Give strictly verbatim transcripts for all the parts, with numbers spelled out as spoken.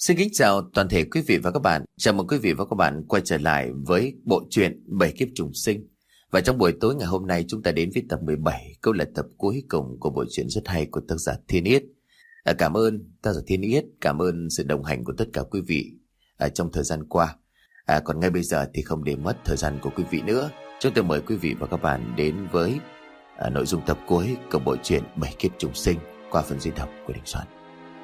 Xin kính chào toàn thể quý vị và các bạn. Chào mừng quý vị và các bạn quay trở lại với bộ truyện Bảy Kiếp Trùng Sinh. Và trong buổi tối ngày hôm nay chúng ta đến với tập mười bảy, câu là tập cuối cùng của bộ truyện rất hay của tác giả Thiên Yết. À, cảm ơn tác giả Thiên Yết, cảm ơn sự đồng hành của tất cả quý vị à, trong thời gian qua. À, còn ngay bây giờ thì không để mất thời gian của quý vị nữa, chúng tôi mời quý vị và các bạn đến với à, nội dung tập cuối của bộ truyện Bảy Kiếp Trùng Sinh qua phần diễn đọc của Đình Soạn.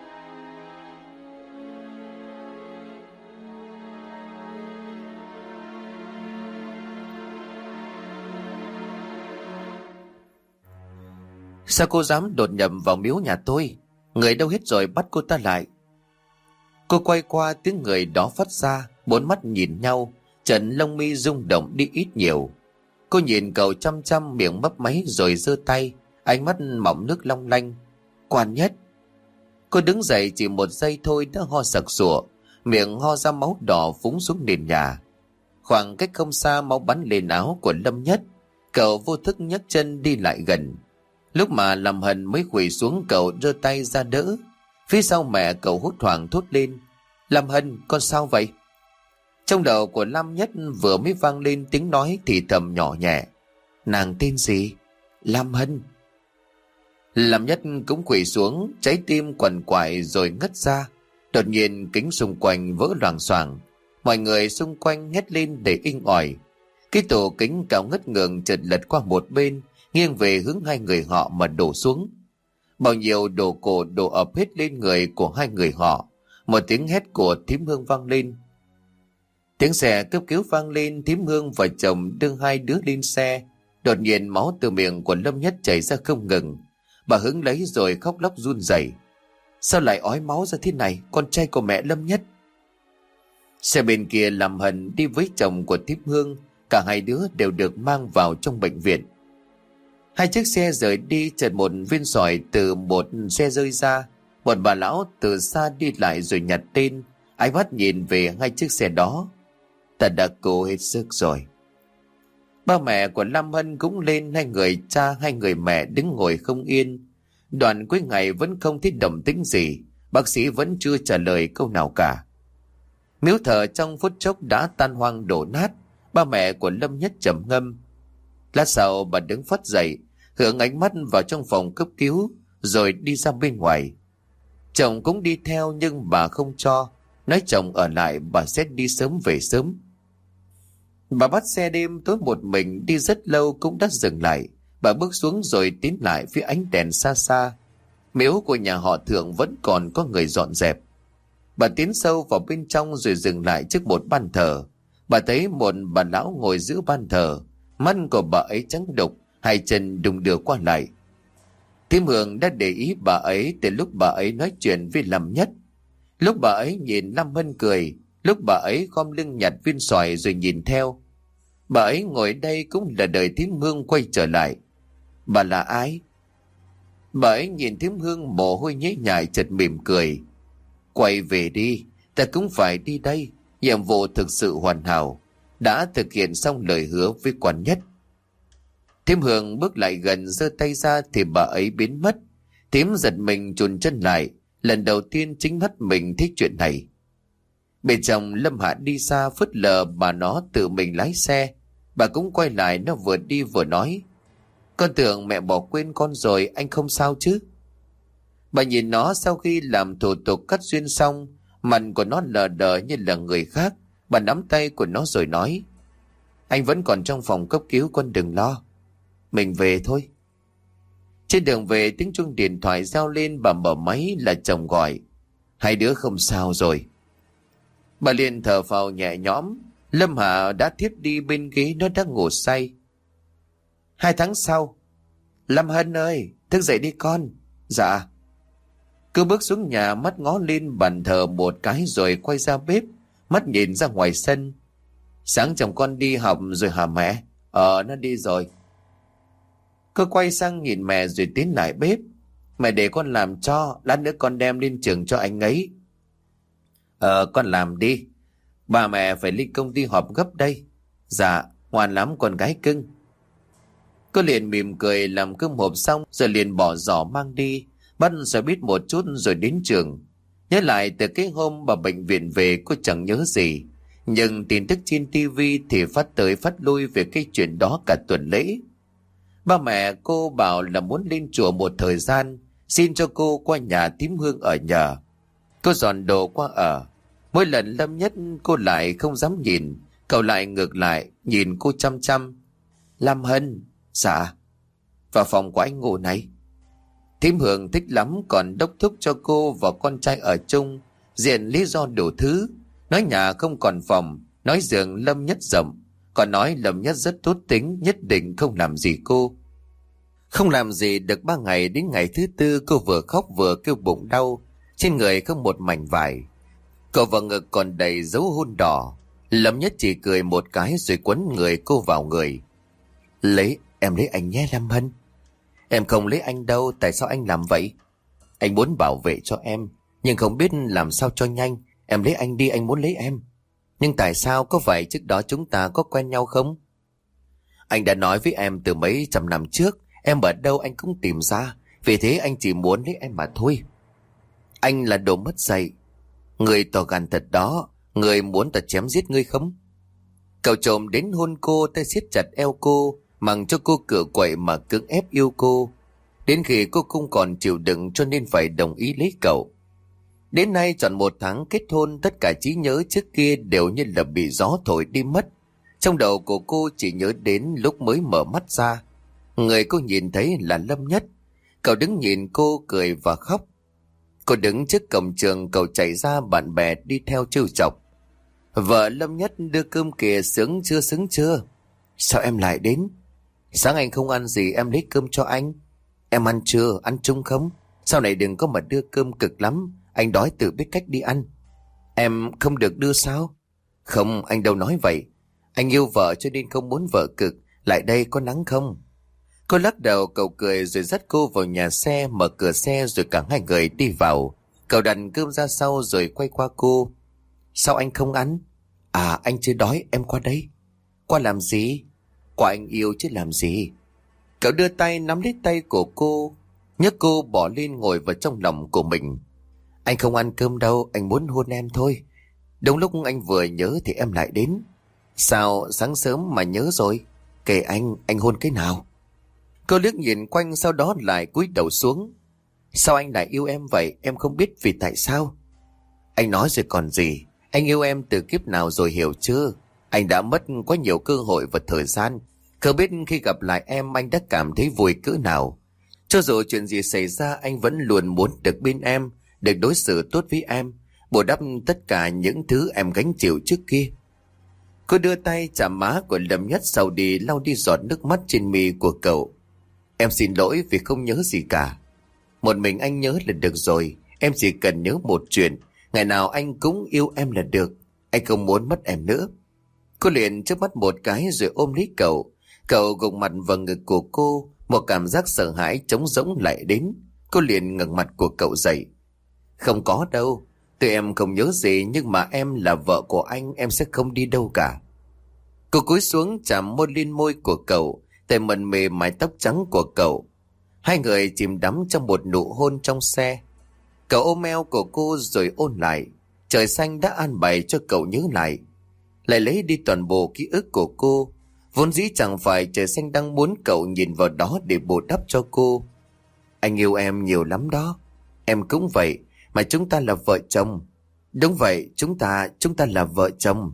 Sao cô dám đột nhập vào miếu nhà tôi? Người đâu hết rồi, bắt cô ta lại. Cô quay qua, tiếng người đó phát ra, bốn mắt nhìn nhau, trận lông mi rung động đi ít nhiều. Cô nhìn cậu chăm chăm, miệng mấp máy rồi giơ tay, ánh mắt mỏng nước long lanh. Quan Nhất. Cô đứng dậy chỉ một giây thôi đã ho sặc sụa, miệng ho ra máu đỏ phúng xuống nền nhà. Khoảng cách không xa, máu bắn lên áo của Lâm Nhất. Cậu vô thức nhấc chân đi lại gần. Lúc mà Lâm Hân mới quỳ xuống, cậu giơ tay ra đỡ. Phía sau mẹ cậu hốt hoảng thốt lên: Lâm Hân, con sao vậy? Trong đầu của Lâm Nhất vừa mới vang lên tiếng nói thì thầm nhỏ nhẹ: Nàng tên gì? Lâm Hân. Lâm Nhất cũng quỳ xuống, trái tim quằn quại rồi ngất ra. Đột nhiên kính xung quanh vỡ loảng xoảng, mọi người xung quanh hét lên để inh ỏi. Cái tủ kính cao ngất ngường chợt lật qua một bên, nghiêng về hướng hai người họ mà đổ xuống. Bao nhiêu đồ cổ đổ ập hết lên người của hai người họ. Một tiếng hét của Thím Hương vang lên. Tiếng xe cấp cứu vang lên. Thím Hương và chồng đưa hai đứa lên xe. Đột nhiên máu từ miệng của Lâm Nhất chảy ra không ngừng. Bà hứng lấy rồi khóc lóc run rẩy. Sao lại ói máu ra thế này, con trai của mẹ Lâm Nhất? Xe bên kia Lâm Hân đi với chồng của Thím Hương. Cả hai đứa đều được mang vào trong bệnh viện. Hai chiếc xe rời đi, chợt một viên sỏi từ một xe rơi ra. Một bà lão từ xa đi lại rồi nhặt tên, ánh mắt nhìn về hai chiếc xe đó. Ta đã cố hết sức rồi. Ba mẹ của Lâm Hân cũng lên, hai người cha hai người mẹ đứng ngồi không yên. Đoạn cuối ngày vẫn không thấy động tĩnh gì, bác sĩ vẫn chưa trả lời câu nào cả. Miếu thờ trong phút chốc đã tan hoang đổ nát. Ba mẹ của Lâm Nhất trầm ngâm. Lát sau bà đứng phắt dậy, hướng ánh mắt vào trong phòng cấp cứu, rồi đi ra bên ngoài. Chồng cũng đi theo nhưng bà không cho, nói chồng ở lại bà sẽ đi sớm về sớm. Bà bắt xe đêm tối một mình đi rất lâu cũng đã dừng lại. Bà bước xuống rồi tiến lại phía ánh đèn xa xa. Miếu của nhà họ Thượng vẫn còn có người dọn dẹp. Bà tiến sâu vào bên trong rồi dừng lại trước một ban thờ. Bà thấy một bà lão ngồi giữa ban thờ. Mắt của bà ấy trắng đục, hai chân đung đưa qua lại. Thím Hương đã để ý bà ấy từ lúc bà ấy nói chuyện với Lâm Nhất. Lúc bà ấy nhìn Lâm Hân cười, lúc bà ấy khom lưng nhặt viên xoài rồi nhìn theo. Bà ấy ngồi đây cũng là đời thím Hương quay trở lại. Bà là ai? Bà ấy nhìn thím Hương mồ hôi nhễ nhại chợt mỉm cười. Quay về đi, ta cũng phải đi đây. Nhiệm vụ thực sự hoàn hảo, đã thực hiện xong lời hứa với Quan Nhất. Thím Hương bước lại gần, giơ tay ra thì bà ấy biến mất. Thím giật mình chùn chân lại, lần đầu tiên chính mắt mình thấy chuyện này. Bên trong Lâm Hạ đi xa, phớt lờ bà nó tự mình lái xe. Bà cũng quay lại, nó vừa đi vừa nói: Con tưởng mẹ bỏ quên con rồi, anh không sao chứ? Bà nhìn nó sau khi làm thủ tục cắt duyên xong, mặt của nó lờ đờ như là người khác. Bà nắm tay của nó rồi nói: Anh vẫn còn trong phòng cấp cứu, con đừng lo. Mình về thôi. Trên đường về, tiếng chuông điện thoại reo lên. Bà mở máy là chồng gọi: Hai đứa không sao rồi. Bà liền thở phào nhẹ nhõm. Lâm Hạ đã thiếp đi bên ghế, nó đang ngủ say. Hai tháng sau: Lâm Hân ơi, thức dậy đi con. Dạ. Cứ bước xuống nhà, mắt ngó lên bàn thờ một cái rồi quay ra bếp, mắt nhìn ra ngoài sân. Sáng chồng con đi học rồi hả mẹ? Ờ, nó đi rồi. Cô quay sang nhìn mẹ rồi tiến lại bếp. Mẹ để con làm cho, lát nữa con đem lên trường cho anh ấy. Ờ, con làm đi. Bà mẹ phải lên công ty họp gấp đây. Dạ, ngoan lắm con gái cưng. Cô liền mỉm cười làm cơm hộp xong rồi liền bỏ giỏ mang đi. Bắt xe buýt một chút rồi đến trường. Nhớ lại từ cái hôm bà bệnh viện về cô chẳng nhớ gì. Nhưng tin tức trên tivi thì phát tới phát lui về cái chuyện đó cả tuần lễ. Ba mẹ cô bảo là muốn lên chùa một thời gian, xin cho cô qua nhà thím Hương ở nhờ. Cô dọn đồ qua ở. Mỗi lần Lâm Nhất cô lại không dám nhìn, cậu lại ngược lại nhìn cô chăm chăm. Lam Hân. Dạ. Vào phòng của anh ngủ này. Thím Hương thích lắm, còn đốc thúc cho cô và con trai ở chung, diện lý do đủ thứ. Nói nhà không còn phòng, nói giường Lâm Nhất rộng, còn nói Lâm Nhất rất tốt tính, nhất định không làm gì cô. Không làm gì được ba ngày, đến ngày thứ tư cô vừa khóc vừa kêu bụng đau, trên người không một mảnh vải. Cậu vào ngực còn đầy dấu hôn đỏ. Lâm Nhất chỉ cười một cái rồi quấn người cô vào người. Lấy, em lấy anh nhé Lâm Hân. Em không lấy anh đâu, tại sao anh làm vậy? Anh muốn bảo vệ cho em, nhưng không biết làm sao cho nhanh. Em lấy anh đi, anh muốn lấy em. Nhưng tại sao, có phải trước đó chúng ta có quen nhau không? Anh đã nói với em từ mấy trăm năm trước, em ở đâu anh cũng tìm ra, vì thế anh chỉ muốn lấy em mà thôi. Anh là đồ mất dạy. Người to gan thật đó, người muốn ta chém giết ngươi không? Cậu trộm đến hôn cô, tay siết chặt eo cô, mặc cho cô cựa quậy mà cưỡng ép yêu cô. Đến khi cô không còn chịu đựng cho nên phải đồng ý lấy cậu. Đến nay tròn một tháng kết hôn, tất cả trí nhớ trước kia đều như là bị gió thổi đi mất. Trong đầu của cô chỉ nhớ đến lúc mới mở mắt ra. Người cô nhìn thấy là Lâm Nhất. Cậu đứng nhìn cô cười và khóc. Cô đứng trước cổng trường, cậu chạy ra, bạn bè đi theo trêu chọc. Vợ Lâm Nhất đưa cơm kìa, sướng chưa sướng chưa? Sao em lại đến? Sáng anh không ăn gì, em lấy cơm cho anh. Em ăn chưa, ăn chung không? Sau này đừng có mà đưa cơm, cực lắm. Anh đói tự biết cách đi ăn. Em không được đưa sao? Không, anh đâu nói vậy. Anh yêu vợ cho nên không muốn vợ cực. Lại đây có nắng không? Cô lắc đầu, cậu cười rồi dắt cô vào nhà xe, mở cửa xe rồi cả hai người đi vào. Cậu đặt cơm ra sau rồi quay qua cô. Sao anh không ăn? À, anh chưa đói, em qua đây. Qua làm gì? Qua anh yêu chứ làm gì. Cậu đưa tay nắm lấy tay của cô, nhấc cô bỏ lên ngồi vào trong lòng của mình. Anh không ăn cơm đâu, anh muốn hôn em thôi. Đúng lúc anh vừa nhớ thì em lại đến. Sao sáng sớm mà nhớ rồi? Kể anh, anh hôn cái nào? Cô liếc nhìn quanh, sau đó lại cúi đầu xuống. Sao anh lại yêu em vậy? Em không biết vì tại sao. Anh nói rồi còn gì. Anh yêu em từ kiếp nào rồi hiểu chưa? Anh đã mất quá nhiều cơ hội và thời gian. Không biết khi gặp lại em anh đã cảm thấy vui cỡ nào. Cho dù chuyện gì xảy ra, anh vẫn luôn muốn được bên em, được đối xử tốt với em, bù đắp tất cả những thứ em gánh chịu trước kia. Cô đưa tay chạm má của Lâm Nhất, sau đi lau đi giọt nước mắt trên mi của cậu. Em xin lỗi vì không nhớ gì cả. Một mình anh nhớ là được rồi. Em chỉ cần nhớ một chuyện, ngày nào anh cũng yêu em là được. Anh không muốn mất em nữa. Cô liền chớp mắt một cái rồi ôm lấy cậu. Cậu gục mặt vào ngực của cô. Một cảm giác sợ hãi trống rỗng lại đến. Cô liền ngẩng mặt của cậu dậy. Không có đâu. Tụi em không nhớ gì, nhưng mà em là vợ của anh, em sẽ không đi đâu cả. Cô cúi xuống chạm môi lên môi của cậu, tay mần mềm mái tóc trắng của cậu. Hai người chìm đắm trong một nụ hôn trong xe. Cậu ôm eo của cô rồi ôn lại. Trời xanh đã an bài cho cậu nhớ lại. Lại lấy đi toàn bộ ký ức của cô. Vốn dĩ chẳng phải trời xanh đang muốn cậu nhìn vào đó để bù đắp cho cô. Anh yêu em nhiều lắm đó. Em cũng vậy, mà chúng ta là vợ chồng. Đúng vậy, chúng ta, chúng ta là vợ chồng.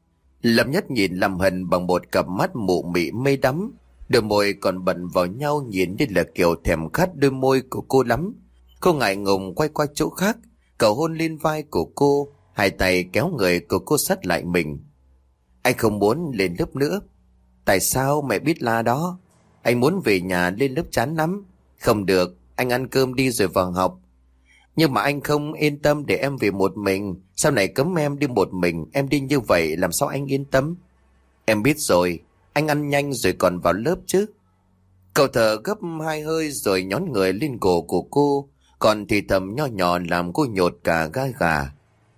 Lâm Nhất nhìn Lâm Hân bằng một cặp mắt mụ mị mê đắm. Đôi môi còn bận vào nhau, nhìn như là kiểu thèm khát đôi môi của cô lắm. Cô ngại ngùng quay qua chỗ khác. Cậu hôn lên vai của cô, hai tay kéo người của cô sát lại mình. Anh không muốn lên lớp nữa. Tại sao? Mẹ biết là đó. Anh muốn về nhà, lên lớp chán lắm. Không được, anh ăn cơm đi rồi vào học. Nhưng mà anh không yên tâm để em về một mình. Sau này cấm em đi một mình, em đi như vậy làm sao anh yên tâm? Em biết rồi, anh ăn nhanh rồi còn vào lớp chứ. Cậu thở gấp hai hơi rồi nhón người lên cổ của cô, còn thì thầm nho nhỏ làm cô nhột cả gai gà.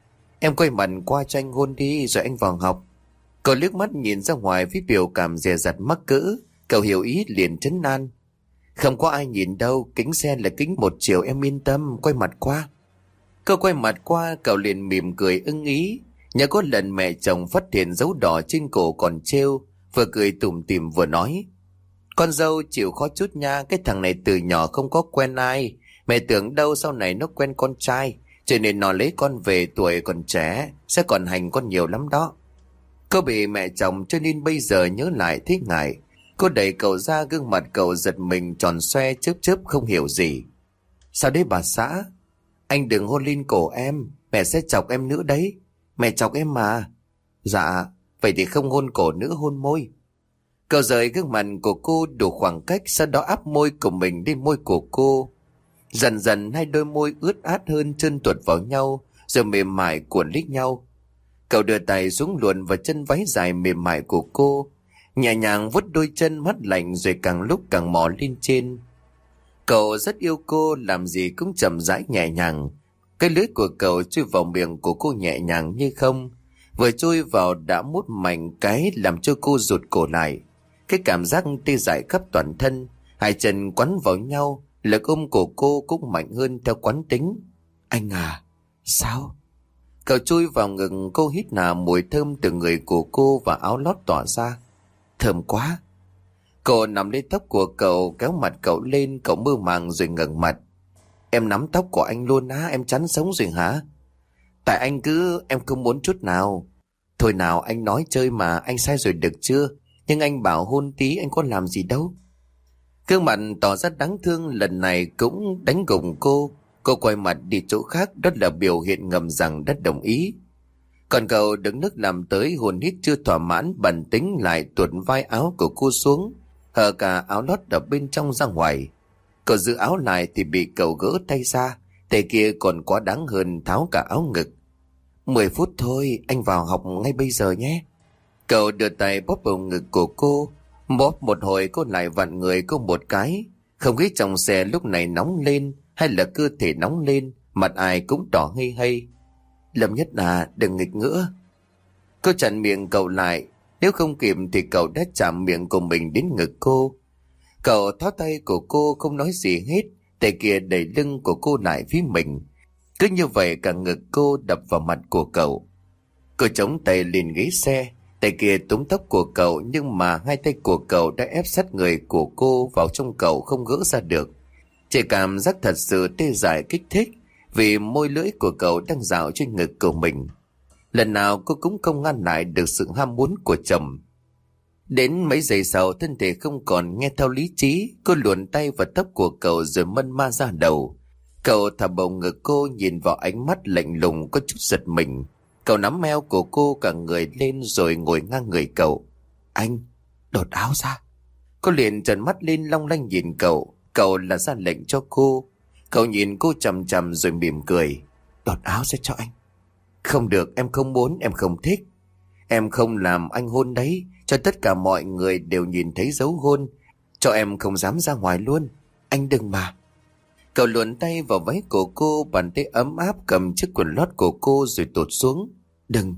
Em quay mặt qua cho anh hôn đi rồi anh vào học. Cậu liếc mắt nhìn ra ngoài với biểu cảm dè dặt mắc cỡ. Cậu hiểu ý liền trấn an. Không có ai nhìn đâu, kính xe là kính một chiều, em yên tâm, quay mặt qua. Cô quay mặt qua, cậu liền mỉm cười ưng ý. Nhớ có lần mẹ chồng phát hiện dấu đỏ trên cổ còn treo, vừa cười tủm tỉm vừa nói: con dâu chịu khó chút nha, cái thằng này từ nhỏ không có quen ai. Mẹ tưởng đâu sau này nó quen con trai, cho nên nó lấy con về, tuổi còn trẻ, sẽ còn hành con nhiều lắm đó. Cô bị mẹ chồng cho nên bây giờ nhớ lại thấy ngại. Cô đẩy cậu ra, gương mặt cậu giật mình tròn xoe chớp chớp không hiểu gì. Sao đấy bà xã? Anh đừng hôn lên cổ em, mẹ sẽ chọc em nữa đấy. Mẹ chọc em mà. Dạ, vậy thì không hôn cổ nữa, hôn môi. Cậu rời gương mặt của cô đủ khoảng cách, sau đó áp môi của mình lên môi của cô. Dần dần hai đôi môi ướt át hơn, trơn tuột vào nhau, rồi mềm mại cuộn lít nhau. Cậu đưa tay xuống luồn vào chân váy dài mềm mại của cô, nhẹ nhàng vuốt đôi chân mắt lạnh, rồi càng lúc càng mò lên trên. Cậu rất yêu cô, làm gì cũng chậm rãi nhẹ nhàng. Cái lưỡi của cậu chui vào miệng của cô nhẹ nhàng như không, vừa chui vào đã mút mạnh cái làm cho cô rụt cổ lại. Cái cảm giác tê dại khắp toàn thân, hai chân quấn vào nhau, lực ôm của cô cũng mạnh hơn theo quán tính. Anh à, sao? Cậu chui vào ngực cô, hít hà mùi thơm từ người của cô và áo lót tỏa ra. Thơm quá. Cô nằm lên tóc của cậu, kéo mặt cậu lên, cậu mơ màng rồi ngẩng mặt. Em nắm tóc của anh luôn á, em chán sống rồi hả? Tại anh cứ, em không muốn chút nào. Thôi nào, anh nói chơi mà, anh sai rồi được chưa? Nhưng anh bảo hôn tí, anh có làm gì đâu. Gương mặt tỏ ra đáng thương lần này cũng đánh gục cô. Cô quay mặt đi chỗ khác, đó là biểu hiện ngầm rằng đã đồng ý. Còn cậu đứng nước làm tới, hồn hít chưa thỏa mãn, bản tính lại tuột vai áo của cô xuống, hở cả áo lót ở bên trong ra ngoài. Cậu giữ áo lại thì bị cậu gỡ tay ra, tay kia còn quá đáng hơn tháo cả áo ngực. Mười phút thôi, anh vào học ngay bây giờ nhé. Cậu đưa tay bóp vào ngực của cô, bóp một hồi cô lại vặn người cô một cái. Không khí trong xe lúc này nóng lên, hay là cơ thể nóng lên, mặt ai cũng đỏ hây hây. Lâm Nhất à, đừng nghịch nữa. Cô chặn miệng cậu lại, nếu không kịp thì cậu đã chạm miệng của mình đến ngực cô. Cậu tháo tay của cô không nói gì hết, tay kia đẩy lưng của cô lại phía mình. Cứ như vậy cả ngực cô đập vào mặt của cậu. Cô chống tay lên ghế xe, tay kia túm tóc của cậu, nhưng mà hai tay của cậu đã ép sát người của cô vào trong cậu không gỡ ra được. Chỉ cảm giác thật sự tê dại kích thích, vì môi lưỡi của cậu đang dạo trên ngực của mình. Lần nào cô cũng không ngăn lại được sự ham muốn của chồng. Đến mấy giây sau, thân thể không còn nghe theo lý trí, cô luồn tay vào tóc của cậu rồi mân ma ra đầu. Cậu thả bầu ngực cô, nhìn vào ánh mắt lạnh lùng có chút giật mình. Cậu nắm eo của cô cả người lên rồi ngồi ngang người cậu. Anh, đột áo ra. Cô liền trợn mắt lên long lanh nhìn cậu. Cậu là ra lệnh cho cô. Cậu nhìn cô chằm chằm rồi mỉm cười. Đột áo ra cho anh. Không được, em không muốn, em không thích. Em không làm anh hôn đấy, cho tất cả mọi người đều nhìn thấy dấu hôn. Cho em không dám ra ngoài luôn. Anh đừng mà. Cậu luồn tay vào váy của cô, bàn tay ấm áp cầm chiếc quần lót của cô rồi tụt xuống. Đừng.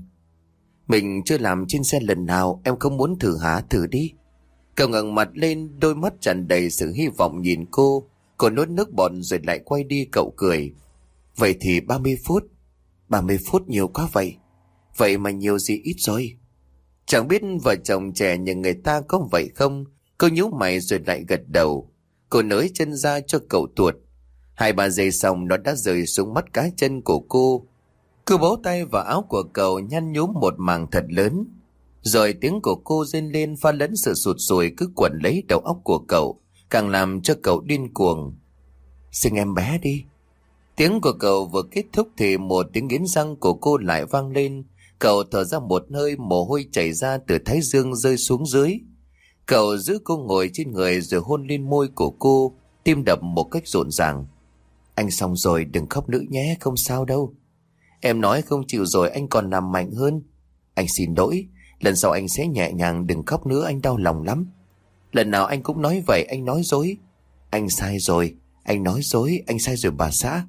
Mình chưa làm trên xe lần nào, em không muốn thử hả? Thử đi. Cậu ngẩng mặt lên, đôi mắt tràn đầy sự hy vọng nhìn cô. Cô nuốt nước bọt rồi lại quay đi. Cậu cười. Vậy thì ba mươi phút. ba mươi phút nhiều quá vậy. Vậy mà nhiều gì ít rồi. Chẳng biết vợ chồng trẻ như người ta có vậy không. Cô nhíu mày rồi lại gật đầu. Cô nới chân ra cho cậu tuột. Hai ba giây xong nó đã rơi xuống mắt cá chân của cô. Cô bấu tay vào áo của cậu, nhăn nhúm một mảng thật lớn. Rồi tiếng của cô rên lên pha lẫn sự sụt sùi cứ quẩn lấy đầu óc của cậu, càng làm cho cậu điên cuồng. Sinh em bé đi. Tiếng của cậu vừa kết thúc thì một tiếng nghiến răng của cô lại vang lên. Cậu thở ra một hơi, mồ hôi chảy ra từ thái dương rơi xuống dưới. Cậu giữ cô ngồi trên người rồi hôn lên môi của cô, tim đập một cách rộn ràng. Anh xong rồi, đừng khóc nữa nhé, không sao đâu. Em nói không chịu rồi, anh còn làm mạnh hơn. Anh xin lỗi, lần sau anh sẽ nhẹ nhàng, đừng khóc nữa, anh đau lòng lắm. Lần nào anh cũng nói vậy, anh nói dối. Anh sai rồi, anh nói dối, anh sai rồi bà xã.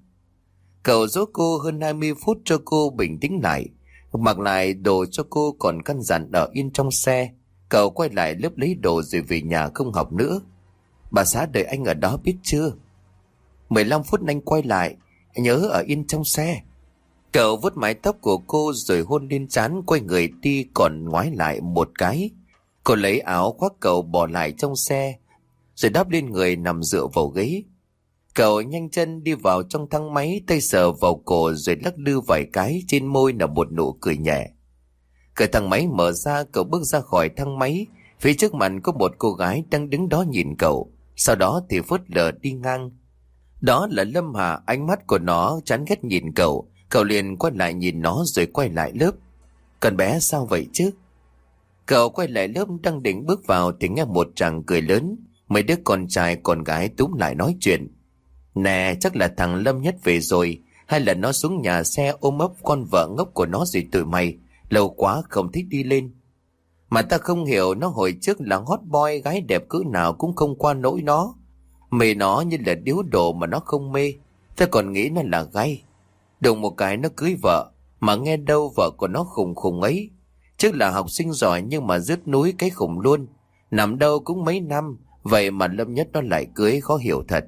Cậu dỗ cô hơn hai mươi phút cho cô bình tĩnh lại, mặc lại đồ cho cô còn căn dặn ở yên trong xe. Cậu quay lại lớp lấy đồ rồi về nhà không học nữa. Bà xã đợi anh ở đó biết chưa? mười lăm phút anh quay lại. nhớ ở yên trong xe. Cậu vuốt mái tóc của cô rồi hôn lên trán, quay người đi còn ngoái lại một cái. Cô lấy áo khoác cậu bỏ lại trong xe, rồi đắp lên người nằm dựa vào ghế. Cậu nhanh chân đi vào trong thang máy, tay sờ vào cổ rồi lắc lư vài cái, trên môi là một nụ cười nhẹ. Cửa thang máy mở ra, cậu bước ra khỏi thang máy. Phía trước mặt có một cô gái đang đứng đó nhìn cậu, sau đó thì phớt lờ đi ngang. Đó là Lâm Hà, ánh mắt của nó chán ghét nhìn cậu. Cậu liền quay lại nhìn nó rồi quay lại lớp. Con bé sao vậy chứ? Cậu quay lại lớp đang định bước vào thì nghe một chàng cười lớn. Mấy đứa con trai con gái túm lại nói chuyện. Nè, chắc là thằng Lâm Nhất về rồi, hay là nó xuống nhà xe ôm ấp con vợ ngốc của nó rồi tụi mày. Lâu quá không thích đi lên. Mà ta không hiểu, nó hồi trước là hot boy, gái đẹp cỡ nào cũng không qua nỗi nó. Mê nó như là điếu đồ mà nó không mê. Ta còn nghĩ nó là gay. Đùng một cái nó cưới vợ, mà nghe đâu vợ của nó khùng khùng ấy. Trước là học sinh giỏi nhưng mà rớt núi cái khùng luôn. Nằm đâu cũng mấy năm, vậy mà Lâm Nhất nó lại cưới, khó hiểu thật.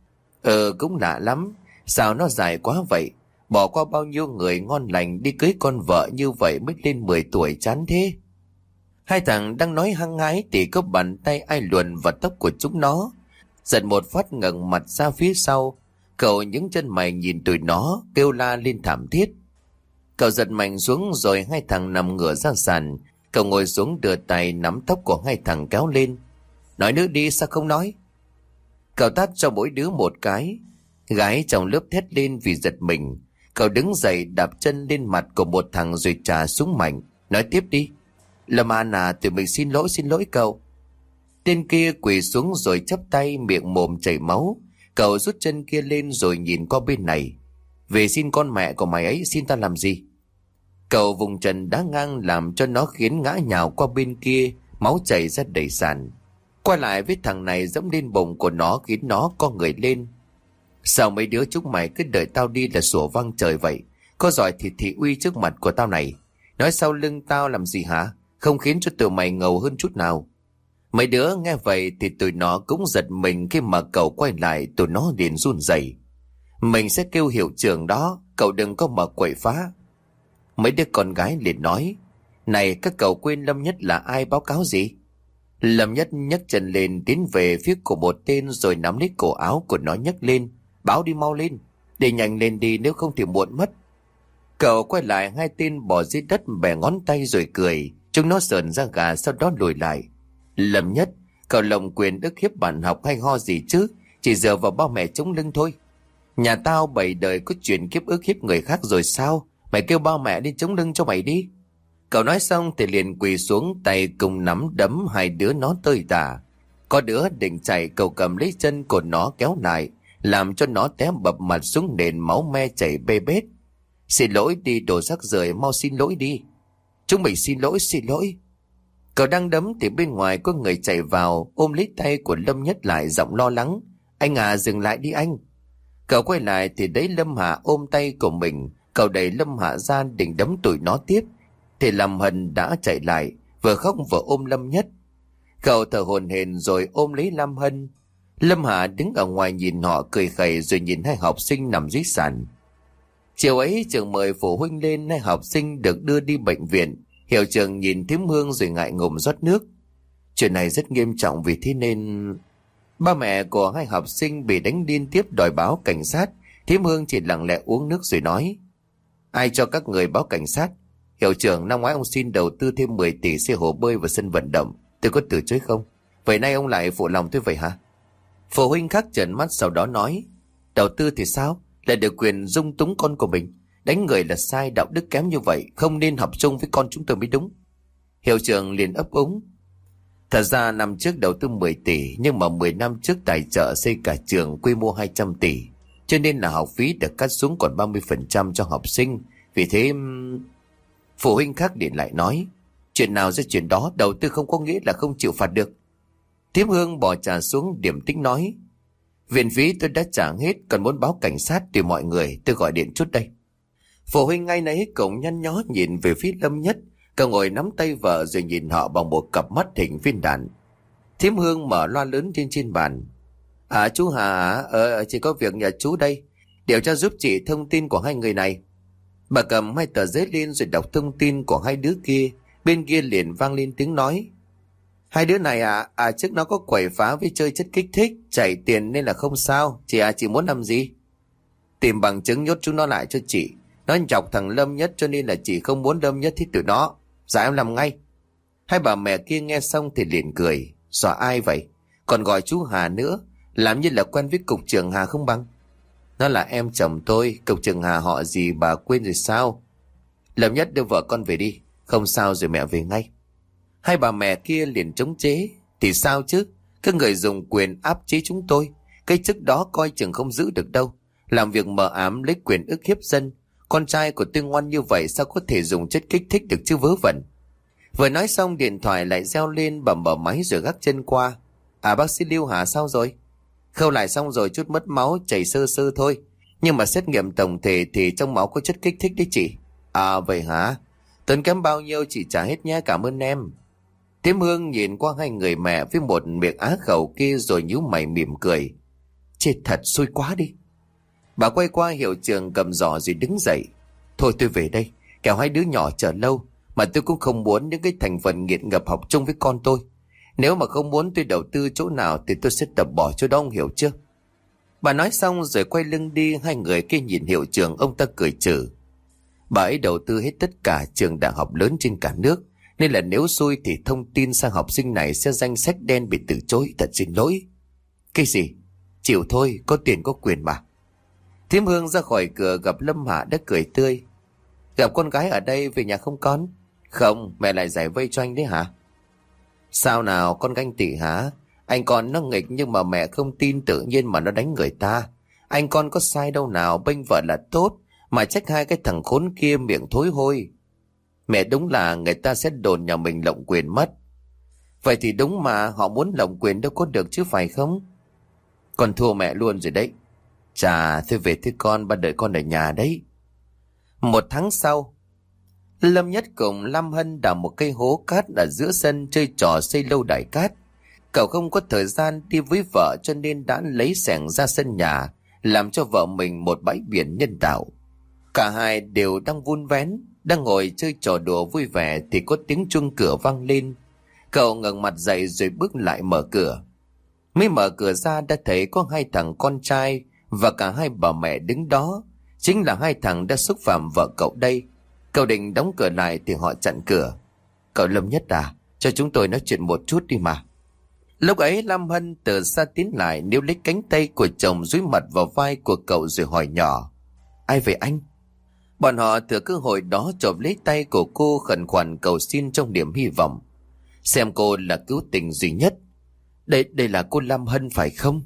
Ờ cũng lạ lắm, sao nó dài quá vậy? Bỏ qua bao nhiêu người ngon lành đi cưới con vợ như vậy mới lên mười tuổi, chán thế. Hai thằng đang nói hăng hái thì có bàn tay ai luồn vào tóc của chúng nó. Giật một phát ngẩng mặt ra phía sau. Cậu những chân mày nhìn tụi nó, kêu la lên thảm thiết. Cậu giật mạnh xuống rồi hai thằng nằm ngửa ra sàn. Cậu ngồi xuống đưa tay nắm tóc của hai thằng kéo lên. Nói nữa đi, sao không nói? Cậu tát cho mỗi đứa một cái. Gái trong lớp thét lên vì giật mình. Cậu đứng dậy đạp chân lên mặt của một thằng rồi trà xuống mạnh. Nói tiếp đi. Lâm An à, tụi mình xin lỗi xin lỗi cậu. Tên kia quỳ xuống rồi chắp tay, miệng mồm chảy máu. Cậu rút chân kia lên rồi nhìn qua bên này. Về xin con mẹ của mày ấy, xin ta làm gì? Cậu vùng chân đá ngang làm cho nó khiến ngã nhào qua bên kia, máu chảy ra đầy sàn. Qua lại với thằng này dẫm lên bụng của nó khiến nó co người lên. Sao mấy đứa chúng mày cứ đợi tao đi là sủa vang trời vậy? Có giỏi thì thị uy trước mặt của tao này. Nói sau lưng tao làm gì hả? Không khiến cho tụi mày ngầu hơn chút nào. Mấy đứa nghe vậy thì tụi nó cũng giật mình. Khi mà cậu quay lại tụi nó liền run rẩy. Mình sẽ kêu hiệu trưởng đó, cậu đừng có mà quậy phá. Mấy đứa con gái liền nói. Này, các cậu quên Lâm Nhất là ai báo cáo gì? Lâm Nhất nhấc chân lên tiến về phía của một tên rồi nắm lấy cổ áo của nó nhấc lên. Báo đi, mau lên, để nhanh lên đi, nếu không thì muộn mất. Cậu quay lại, hai tên bò dưới đất bẻ ngón tay rồi cười. Chúng nó sờn ra gà, sau đó lùi lại. Lâm Nhất, cậu lộng quyền ức hiếp bạn học hay ho gì chứ? Chỉ dựa vào ba mẹ chống lưng thôi. Nhà tao bảy đời có chuyện kiếp ức hiếp người khác rồi sao? Mày kêu ba mẹ đi chống lưng cho mày đi. Cậu nói xong thì liền quỳ xuống, tay cùng nắm đấm hai đứa nó tơi tả. Có đứa định chạy, cậu cầm lấy chân của nó kéo lại, làm cho nó té bập mặt xuống nền, máu me chảy bê bết. Xin lỗi đi, đồ rác rưởi, mau xin lỗi đi. Chúng mình xin lỗi, xin lỗi. Cậu đang đấm thì bên ngoài có người chạy vào, ôm lấy tay của Lâm Nhất lại, giọng lo lắng. Anh à, dừng lại đi anh. Cậu quay lại thì thấy Lâm Hạ ôm tay của mình. Cậu đẩy Lâm Hạ ra định đấm tụi nó tiếp thì Lâm Hân đã chạy lại, vừa khóc vừa ôm Lâm Nhất. Cậu thở hổn hển rồi ôm lấy Lâm Hân. Lâm Hạ đứng ở ngoài nhìn họ cười khẩy rồi nhìn hai học sinh nằm dưới sàn. Chiều ấy trường mời phụ huynh lên, hai học sinh được đưa đi bệnh viện. Hiệu trưởng nhìn Thím Hương rồi ngại ngùng rót nước. Chuyện này rất nghiêm trọng, vì thế nên... Ba mẹ của hai học sinh bị đánh liên tiếp đòi báo cảnh sát. Thím Hương chỉ lặng lẽ uống nước rồi nói. Ai cho các người báo cảnh sát? Hiệu trưởng, năm ngoái ông xin đầu tư thêm mười tỷ xây hồ bơi và sân vận động. Tôi có từ chối không? Vậy nay ông lại phụ lòng tôi vậy hả? Phụ huynh khác trợn mắt sau đó nói. Đầu tư thì sao? Lại được quyền dung túng con của mình. Đánh người là sai, đạo đức kém như vậy không nên học chung với con chúng tôi mới đúng. Hiệu trưởng liền ấp úng. Thật ra năm trước đầu tư mười tỷ, nhưng mà mười năm trước tài trợ xây cả trường quy mô hai trăm tỷ. Cho nên là học phí được cắt xuống còn ba mươi phần trăm cho học sinh. Vì thế... Phụ huynh khác điện lại nói. Chuyện nào ra chuyện đó, đầu tư không có nghĩa là không chịu phạt được. Thím Hương bỏ trà xuống điềm tĩnh nói. Viện phí tôi đã trả hết, còn muốn báo cảnh sát thì mọi người, tôi gọi điện chút đây. Phụ huynh ngay nấy cũng nhăn nhó nhìn về phía Lâm Nhất. Cậu ngồi nắm tay vợ rồi nhìn họ bằng một cặp mắt hình viên đạn. Thím Hương mở loa lớn trên trên bàn. À chú Hà, ờ, chỉ có việc nhà chú đây. Điều tra giúp chị thông tin của hai người này. Bà cầm hai tờ giấy lên rồi đọc thông tin của hai đứa kia. Bên kia liền vang lên tiếng nói. Hai đứa này à, à trước nó có quẩy phá với chơi chất kích thích, chảy tiền nên là không sao. Chị à, chị muốn làm gì? Tìm bằng chứng nhốt chúng nó lại cho chị. Nó chọc thằng Lâm Nhất cho nên là chị không muốn Lâm Nhất thích tụi nó. Dạ em làm ngay. Hai bà mẹ kia nghe xong thì liền cười. Dọa ai vậy? Còn gọi chú Hà nữa. Làm như là quen với cục trưởng Hà không bằng. Nó là em chồng tôi. Cục trưởng Hà họ gì bà quên rồi sao? Lâm Nhất đưa vợ con về đi. Không sao rồi mẹ về ngay. Hai bà mẹ kia liền chống chế. Thì sao chứ? Các người dùng quyền áp chế chúng tôi. Cái chức đó coi chừng không giữ được đâu. Làm việc mờ ám lấy quyền ức hiếp dân. Con trai của tôi ngoan như vậy sao có thể dùng chất kích thích được chứ vớ vẩn. Vừa nói xong điện thoại lại reo lên, bà mở máy rồi gác chân qua. À bác sĩ Lưu hả, sao rồi? Khâu lại xong rồi, chút mất máu chảy sơ sơ thôi. Nhưng mà xét nghiệm tổng thể thì trong máu có chất kích thích đấy chị. À vậy hả? Tốn kém bao nhiêu chị trả hết nhé, cảm ơn em. Thiếm Hương nhìn qua hai người mẹ với một miệng á khẩu kia rồi nhíu mày mỉm cười. Chết thật, xui quá đi. Bà quay qua hiệu trưởng cầm giỏ rồi đứng dậy. Thôi tôi về đây, kẻo hai đứa nhỏ chờ lâu. Mà tôi cũng không muốn những cái thành phần nghiện ngập học chung với con tôi. Nếu mà không muốn tôi đầu tư chỗ nào thì tôi sẽ tập bỏ chỗ đó, ông hiểu chưa? Bà nói xong rồi quay lưng đi. Hai người kia nhìn hiệu trưởng, ông ta cười trừ. Bà ấy đầu tư hết tất cả trường đại học lớn trên cả nước, nên là nếu xui thì thông tin sang học sinh này sẽ danh sách đen bị từ chối. Thật xin lỗi. Cái gì? Chịu thôi, có tiền có quyền mà. Thiếm Hương ra khỏi cửa gặp Lâm Hạ đã cười tươi. Gặp con gái ở đây về nhà không con? Không, mẹ lại giải vây cho anh đấy hả? Sao nào, con ganh tị hả? Anh con nó nghịch nhưng mà mẹ không tin, tự nhiên mà nó đánh người ta. Anh con có sai đâu nào, bênh vợ là tốt, mà trách hai cái thằng khốn kia miệng thối hôi. Mẹ đúng là người ta sẽ đồn nhà mình lộng quyền mất. Vậy thì đúng mà, họ muốn lộng quyền đâu có được chứ phải không? Con thua mẹ luôn rồi đấy. Chà, thôi về thôi con, ba đợi con ở nhà đấy. Một tháng sau, Lâm Nhất cùng Lam Hân đào một cây hố cát ở giữa sân chơi trò xây lâu đài cát. Cậu không có thời gian đi với vợ cho nên đã lấy xẻng ra sân nhà, làm cho vợ mình một bãi biển nhân tạo. Cả hai đều đang vun vén, đang ngồi chơi trò đùa vui vẻ thì có tiếng chuông cửa vang lên. Cậu ngẩng mặt dậy rồi bước lại mở cửa. Mới mở cửa ra đã thấy có hai thằng con trai và cả hai bà mẹ đứng đó. Chính là hai thằng đã xúc phạm vợ cậu đây. Cậu định đóng cửa lại thì họ chặn cửa. Cậu Lâm Nhất à, cho chúng tôi nói chuyện một chút đi mà. Lúc ấy Lam Hân từ xa tiến lại, níu lấy cánh tay của chồng dúi mặt vào vai của cậu rồi hỏi nhỏ. Ai vậy anh? Bọn họ thừa cơ hội đó chộp lấy tay của cô, khẩn khoản cầu xin trong niềm hy vọng. Xem cô là cứu tình duy nhất. Đây, đây là cô Lam Hân phải không?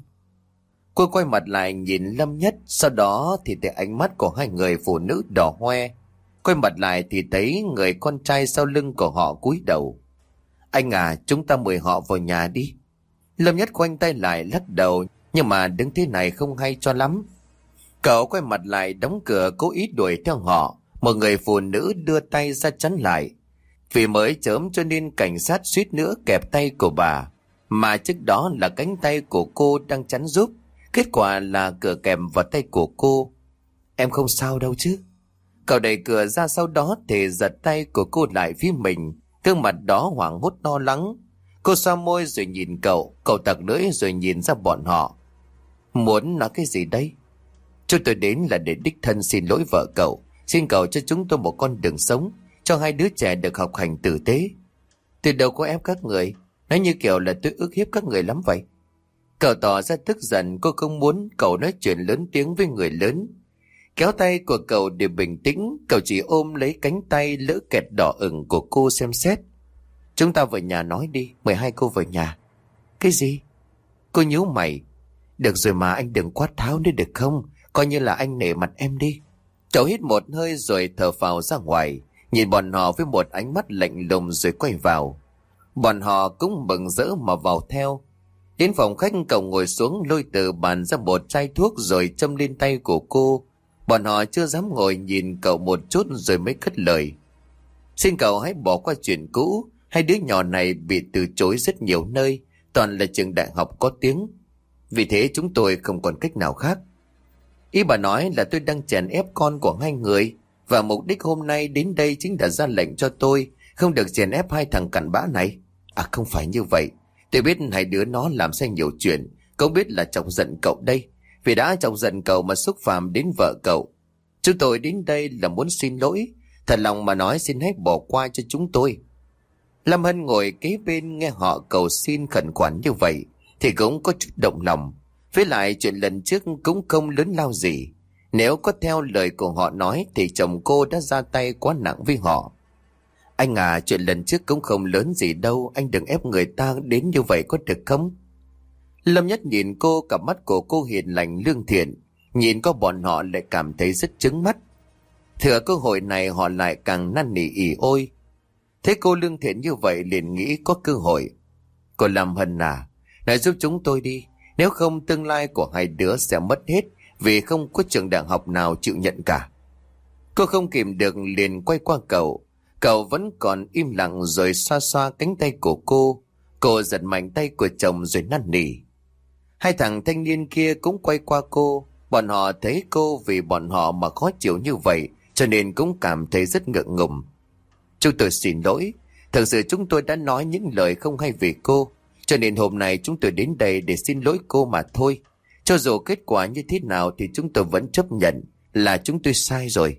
Cô quay mặt lại nhìn Lâm Nhất, sau đó thì thấy ánh mắt của hai người phụ nữ đỏ hoe. Quay mặt lại thì thấy người con trai sau lưng của họ cúi đầu. Anh à, chúng ta mời họ vào nhà đi. Lâm Nhất khoanh tay lại lắc đầu, nhưng mà đứng thế này không hay cho lắm. Cậu quay mặt lại đóng cửa cố ý đuổi theo họ. Một người phụ nữ đưa tay ra chắn lại. Vì mới chớm cho nên cảnh sát suýt nữa kẹp tay của bà, mà trước đó là cánh tay của cô đang chắn giúp. Kết quả là cửa kèm vào tay của cô. Em không sao đâu chứ? Cậu đẩy cửa ra, sau đó thì giật tay của cô lại phía mình. Gương mặt đó hoảng hốt lo lắng. Cô xoa môi rồi nhìn cậu. Cậu tặc lưỡi rồi nhìn ra bọn họ. Muốn nói cái gì đây? Chúng tôi đến là để đích thân xin lỗi vợ cậu. Xin cậu cho chúng tôi một con đường sống, cho hai đứa trẻ được học hành tử tế. Tôi đâu có ép các người. Nói như kiểu là tôi ức hiếp các người lắm vậy. Cậu tỏ ra tức giận. Cô không muốn cậu nói chuyện lớn tiếng với người lớn. Kéo tay của cậu để bình tĩnh. Cậu chỉ ôm lấy cánh tay lỡ kẹt đỏ ửng của cô xem xét. Chúng ta về nhà nói đi. Mời hai cô về nhà. Cái gì? Cô nhíu mày. Được rồi mà, anh đừng quát tháo nữa được không? Coi như là anh nể mặt em đi. Cậu hít một hơi rồi thở phào ra ngoài, nhìn bọn họ với một ánh mắt lạnh lùng rồi quay vào. Bọn họ cũng mừng rỡ mà vào theo. Đến phòng khách, cậu ngồi xuống lôi từ bàn ra một chai thuốc rồi châm lên tay của cô. Bọn họ chưa dám ngồi nhìn cậu một chút rồi mới cất lời. Xin cậu hãy bỏ qua chuyện cũ. Hai đứa nhỏ này bị từ chối rất nhiều nơi, toàn là trường đại học có tiếng. Vì thế chúng tôi không còn cách nào khác. Ý bà nói là tôi đang chèn ép con của hai người, và mục đích hôm nay đến đây chính là ra lệnh cho tôi không được chèn ép hai thằng cặn bã này. À không phải như vậy. Tôi biết hai đứa nó làm sai nhiều chuyện, cậu biết là chọc giận cậu đây. Vì đã chọc giận cậu mà xúc phạm đến vợ cậu. Chúng tôi đến đây là muốn xin lỗi. Thật lòng mà nói, xin hãy bỏ qua cho chúng tôi. Lâm Hân ngồi kế bên nghe họ cầu xin khẩn khoản như vậy thì cũng có chút động lòng. Với lại chuyện lần trước cũng không lớn lao gì. Nếu có theo lời của họ nói thì chồng cô đã ra tay quá nặng với họ. Anh à, chuyện lần trước cũng không lớn gì đâu, anh đừng ép người ta đến như vậy có được không? Lâm Nhất nhìn cô, cặp mắt của cô hiền lành lương thiện, nhìn có bọn họ lại cảm thấy rất chướng mắt. Thừa cơ hội này họ lại càng năn nỉ ỉ ôi. Thế cô lương thiện như vậy liền nghĩ có cơ hội. Cô Lâm Hân à, hãy giúp chúng tôi đi, nếu không tương lai của hai đứa sẽ mất hết vì không có trường đại học nào chịu nhận cả. Cô không kìm được liền quay qua cậu. Cậu vẫn còn im lặng rồi xoa xoa cánh tay của cô. Cô giật mạnh tay của chồng rồi năn nỉ. Hai thằng thanh niên kia cũng quay qua cô. Bọn họ thấy cô vì bọn họ mà khó chịu như vậy, cho nên cũng cảm thấy rất ngượng ngùng. Chúng tôi xin lỗi. Thật sự chúng tôi đã nói những lời không hay về cô, cho nên hôm nay chúng tôi đến đây để xin lỗi cô mà thôi. Cho dù kết quả như thế nào thì chúng tôi vẫn chấp nhận là chúng tôi sai rồi.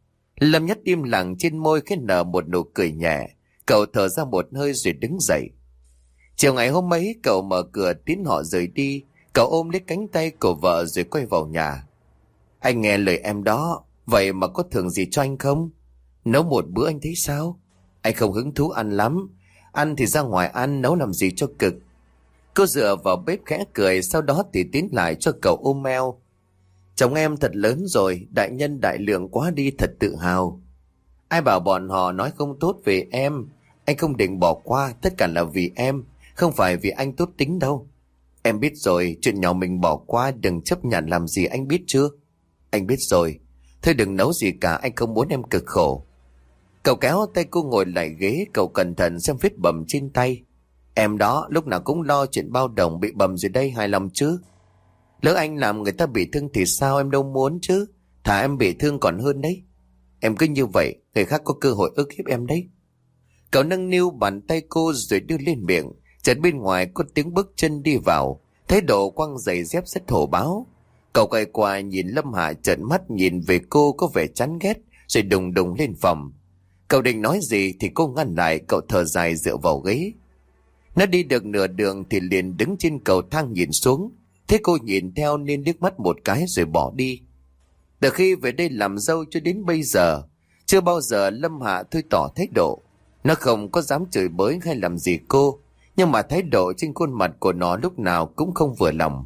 Lâm Nhất im lặng, trên môi khẽ nở một nụ cười nhẹ. Cậu thở ra một hơi rồi đứng dậy. Chiều ngày hôm ấy cậu mở cửa tiến họ rời đi. Cậu ôm lấy cánh tay của vợ rồi quay vào nhà. Anh nghe lời em đó, vậy mà có thưởng gì cho anh không? Nấu một bữa anh thấy sao? Anh không hứng thú ăn lắm. Ăn thì ra ngoài ăn, nấu làm gì cho cực. Cô dựa vào bếp khẽ cười, sau đó thì tiến lại cho cậu ôm eo. Chồng em thật lớn rồi, đại nhân đại lượng quá đi, thật tự hào. Ai bảo bọn họ nói không tốt về em. Anh không định bỏ qua, tất cả là vì em, không phải vì anh tốt tính đâu. Em biết rồi, chuyện nhỏ mình bỏ qua, đừng chấp nhận làm gì, anh biết chưa? Anh biết rồi. Thôi đừng nấu gì cả, anh không muốn em cực khổ. Cậu kéo tay cô ngồi lại ghế, cậu cẩn thận xem vết bầm trên tay. Em đó lúc nào cũng lo chuyện bao đồng bị bầm rồi đây, hài lòng chứ? Lỡ anh làm người ta bị thương thì sao, em đâu muốn chứ. Thà em bị thương còn hơn đấy. Em cứ như vậy, người khác có cơ hội ức hiếp em đấy. Cậu nâng niu bàn tay cô rồi đưa lên miệng. Chợt bên ngoài có tiếng bước chân đi vào. Thái độ quăng giày dép rất hổ báo. Cậu quay qua nhìn Lâm Hạ, trợn mắt nhìn về cô có vẻ chán ghét, rồi đùng đùng lên phòng. Cậu định nói gì thì cô ngăn lại. Cậu thở dài dựa vào ghế. Nó đi được nửa đường thì liền đứng trên cầu thang nhìn xuống. Thế cô nhìn theo nên liếc mắt một cái rồi bỏ đi. Từ khi về đây làm dâu cho đến bây giờ, chưa bao giờ Lâm Hạ thôi tỏ thái độ. Nó không có dám chửi bới hay làm gì cô, nhưng mà thái độ trên khuôn mặt của nó lúc nào cũng không vừa lòng.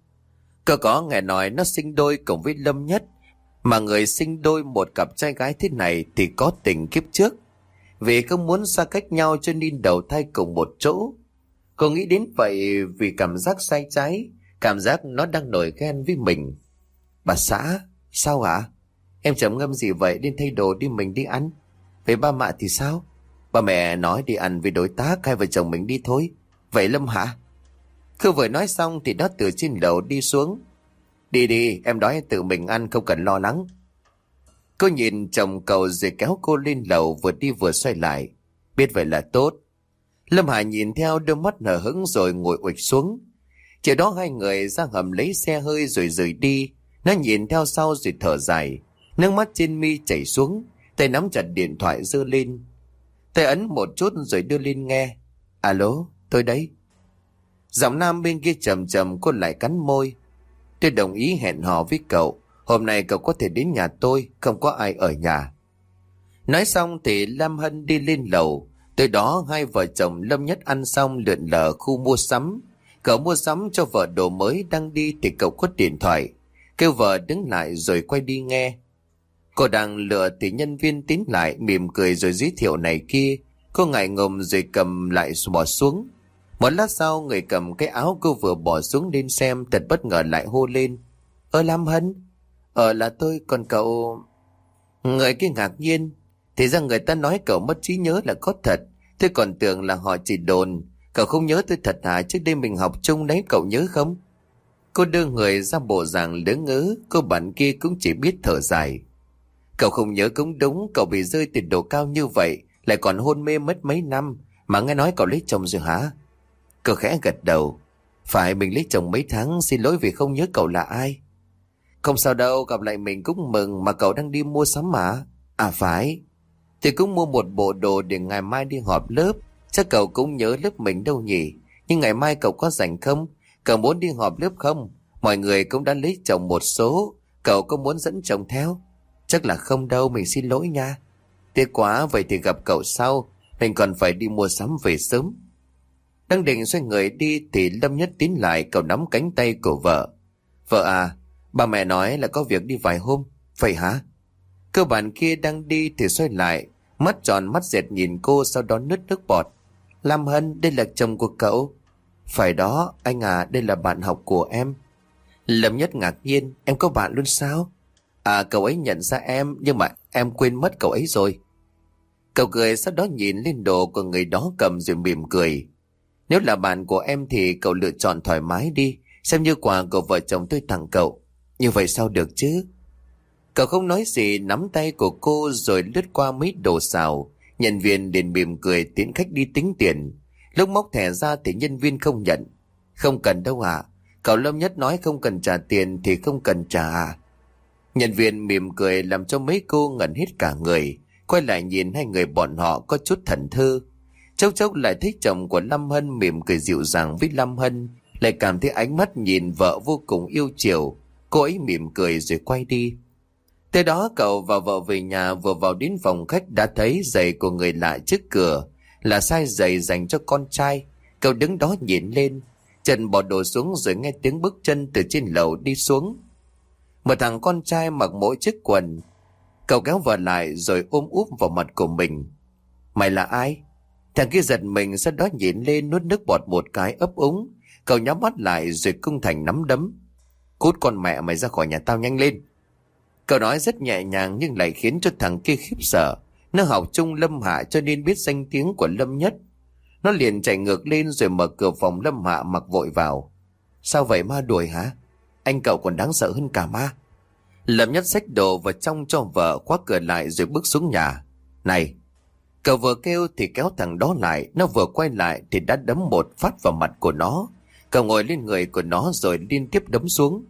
Cậu có nghe nói nó sinh đôi cùng với Lâm Nhất, mà người sinh đôi một cặp trai gái thế này thì có tình kiếp trước. Vì không muốn xa cách nhau cho nên đầu thai cùng một chỗ. Cô nghĩ đến vậy vì cảm giác sai trái, cảm giác nó đang nổi ghen với mình. Bà xã, sao hả? Em trầm ngâm gì vậy, đến thay đồ đi mình đi ăn. Vậy ba mẹ thì sao? Ba mẹ nói đi ăn với đối tác, hai vợ chồng mình đi thôi. Vậy Lâm hả? Cứ vừa nói xong thì nó từ trên lầu đi xuống. Đi đi, em đói tự mình ăn, không cần lo lắng. Cô nhìn chồng cậu rồi kéo cô lên lầu, vừa đi vừa xoay lại. Biết vậy là tốt. Lâm Hà nhìn theo, đôi mắt nở hững rồi ngồi uịch xuống. Chiều đó hai người ra hầm lấy xe hơi rồi rời đi. Nó nhìn theo sau rồi thở dài, nước mắt trên mi chảy xuống, tay nắm chặt điện thoại giơ lên. Tay ấn một chút rồi đưa lên nghe. Alo, tôi đấy. Giọng nam bên kia trầm trầm, cô lại cắn môi. Tôi đồng ý hẹn hò với cậu. Hôm nay cậu có thể đến nhà tôi, không có ai ở nhà. Nói xong thì Lam Hân đi lên lầu. Tới đó hai vợ chồng Lâm Nhất ăn xong lượn lờ khu mua sắm. Cậu mua sắm cho vợ đồ mới, đang đi thì cậu có điện thoại. Kêu vợ đứng lại rồi quay đi nghe. Cô đang lựa thì nhân viên tiến lại, mỉm cười rồi giới thiệu này kia. Cô ngại ngùng rồi cầm lại bỏ xuống. Một lát sau người cầm cái áo cô vừa bỏ xuống lên xem, thật bất ngờ lại hô lên. Ơ Lam Hân? Ờ là tôi, còn cậu... Người kia ngạc nhiên. Thì ra người ta nói cậu mất trí nhớ là có thật. Tôi còn tưởng là họ chỉ đồn. Cậu không nhớ tôi thật hả? Trước đây mình học chung đấy, cậu nhớ không? Cô đưa người ra bộ dạng lỡ ngớ. Cô bạn kia cũng chỉ biết thở dài. Cậu không nhớ cũng đúng. Cậu bị rơi từ độ cao như vậy, lại còn hôn mê mất mấy năm, mà nghe nói cậu lấy chồng rồi hả? Cậu khẽ gật đầu. Phải, mình lấy chồng mấy tháng, xin lỗi vì không nhớ cậu là ai. Không sao đâu, gặp lại mình cũng mừng. Mà cậu đang đi mua sắm mà? À phải. Thì cũng mua một bộ đồ để ngày mai đi họp lớp. Chắc cậu cũng nhớ lớp mình đâu nhỉ? Nhưng ngày mai cậu có rảnh không? Cậu muốn đi họp lớp không? Mọi người cũng đã lấy chồng một số. Cậu có muốn dẫn chồng theo? Chắc là không đâu, mình xin lỗi nha. Tiếc quá, vậy thì gặp cậu sau. Mình còn phải đi mua sắm về sớm. Đang định xoay người đi thì Lâm Nhất tiến lại. Cậu nắm cánh tay của vợ. Vợ à, bà mẹ nói là có việc đi vài hôm. Vậy hả? Cơ bạn kia đang đi thì xoay lại, mắt tròn mắt dẹt nhìn cô, sau đó nứt nước bọt. Lam Hân, đây là chồng của cậu. Phải đó, anh à, đây là bạn học của em. Lâm Nhất ngạc nhiên. Em có bạn luôn sao? À, cậu ấy nhận ra em, nhưng mà em quên mất cậu ấy rồi. Cậu cười, sau đó nhìn lên đồ của người đó cầm rồi mỉm cười. Nếu là bạn của em thì cậu lựa chọn thoải mái đi, xem như quà của vợ chồng tôi tặng cậu. Như vậy sao được chứ? Cậu không nói gì, nắm tay của cô rồi lướt qua mấy đồ xào. Nhân viên liền mỉm cười tiễn khách đi tính tiền. Lúc móc thẻ ra thì nhân viên không nhận. Không cần đâu ạ. À? Cậu Lâm Nhất nói không cần trả tiền thì không cần trả à? Nhân viên mỉm cười làm cho mấy cô ngẩn hết cả người. Quay lại nhìn hai người bọn họ có chút thẫn thơ. Chốc chốc lại thấy chồng của Lâm Hân mỉm cười dịu dàng với Lâm Hân. Lại cảm thấy ánh mắt nhìn vợ vô cùng yêu chiều. Cô ấy mỉm cười rồi quay đi. Tới đó cậu và vợ về nhà, vừa vào đến phòng khách đã thấy giày của người lạ trước cửa. Là size giày dành cho con trai. Cậu đứng đó nhìn lên, chân bỏ đồ xuống rồi nghe tiếng bước chân từ trên lầu đi xuống. Một thằng con trai mặc mỗi chiếc quần. Cậu kéo vợ lại rồi ôm úp vào mặt của mình. Mày là ai? Thằng kia giật mình, sau đó nhìn lên nuốt nước bọt một cái ấp úng. Cậu nhắm mắt lại rồi cung thành nắm đấm. Cút con mẹ mày ra khỏi nhà tao nhanh lên. Cậu nói rất nhẹ nhàng nhưng lại khiến cho thằng kia khiếp sợ. Nó học chung Lâm Hạ cho nên biết danh tiếng của Lâm Nhất. Nó liền chạy ngược lên rồi mở cửa phòng Lâm Hạ mặc vội vào. Sao vậy, ma đuổi hả? Anh cậu còn đáng sợ hơn cả ma. Lâm Nhất xách đồ vào trong cho vợ, khóa cửa lại rồi bước xuống nhà. Này! Cậu vừa kêu thì kéo thằng đó lại. Nó vừa quay lại thì đã đấm một phát vào mặt của nó. Cậu ngồi lên người của nó rồi liên tiếp đấm xuống.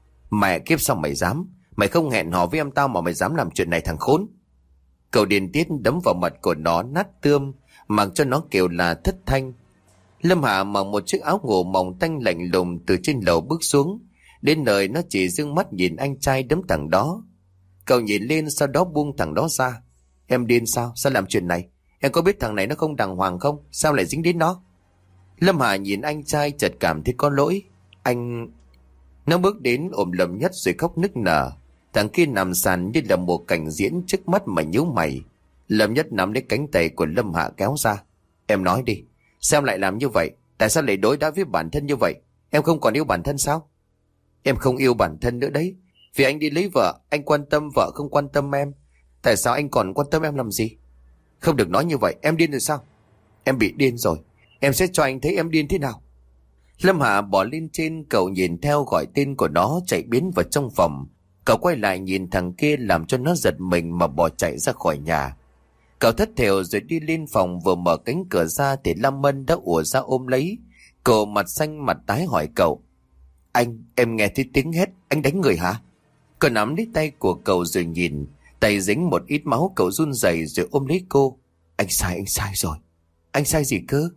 Mẹ kiếp, sao mày dám? Mày không hẹn hò với em tao mà mày dám làm chuyện này thằng khốn. Cậu điên tiết đấm vào mặt của nó nát tươm, mặc cho nó kêu là thất thanh. Lâm Hạ mặc một chiếc áo ngủ mỏng tanh lạnh lùng từ trên lầu bước xuống. Đến nơi nó chỉ dương mắt nhìn anh trai đấm thằng đó. Cậu nhìn lên, sau đó buông thằng đó ra. Em điên sao? Sao làm chuyện này? Em có biết thằng này nó không đàng hoàng không? Sao lại dính đến nó? Lâm Hạ nhìn anh trai chợt cảm thấy có lỗi. Anh... Nó bước đến ôm Lâm Nhất rồi khóc nức nở. Thằng kia nằm sàn như là một cảnh diễn trước mắt mà nhíu mày. Lâm Nhất nắm lấy cánh tay của Lâm Hạ kéo ra. Em nói đi, sao em lại làm như vậy? Tại sao lại đối đãi với bản thân như vậy? Em không còn yêu bản thân sao? Em không yêu bản thân nữa đấy. Vì anh đi lấy vợ, anh quan tâm vợ không quan tâm em. Tại sao anh còn quan tâm em làm gì? Không được nói như vậy, em điên rồi sao? Em bị điên rồi. Em sẽ cho anh thấy em điên thế nào. Lâm Hạ bỏ lên trên, cậu nhìn theo gọi tên của nó chạy biến vào trong phòng. Cậu quay lại nhìn thằng kia làm cho nó giật mình mà bỏ chạy ra khỏi nhà. Cậu thất thểu rồi đi lên phòng, vừa mở cánh cửa ra thì Lam Mân đã ùa ra ôm lấy. Cô mặt xanh mặt tái hỏi cậu. Anh, em nghe thấy tiếng hét, anh đánh người hả? Cậu nắm lấy tay của cậu rồi nhìn, tay dính một ít máu, cậu run rẩy rồi ôm lấy cô. Anh sai, anh sai rồi. Anh sai gì cơ?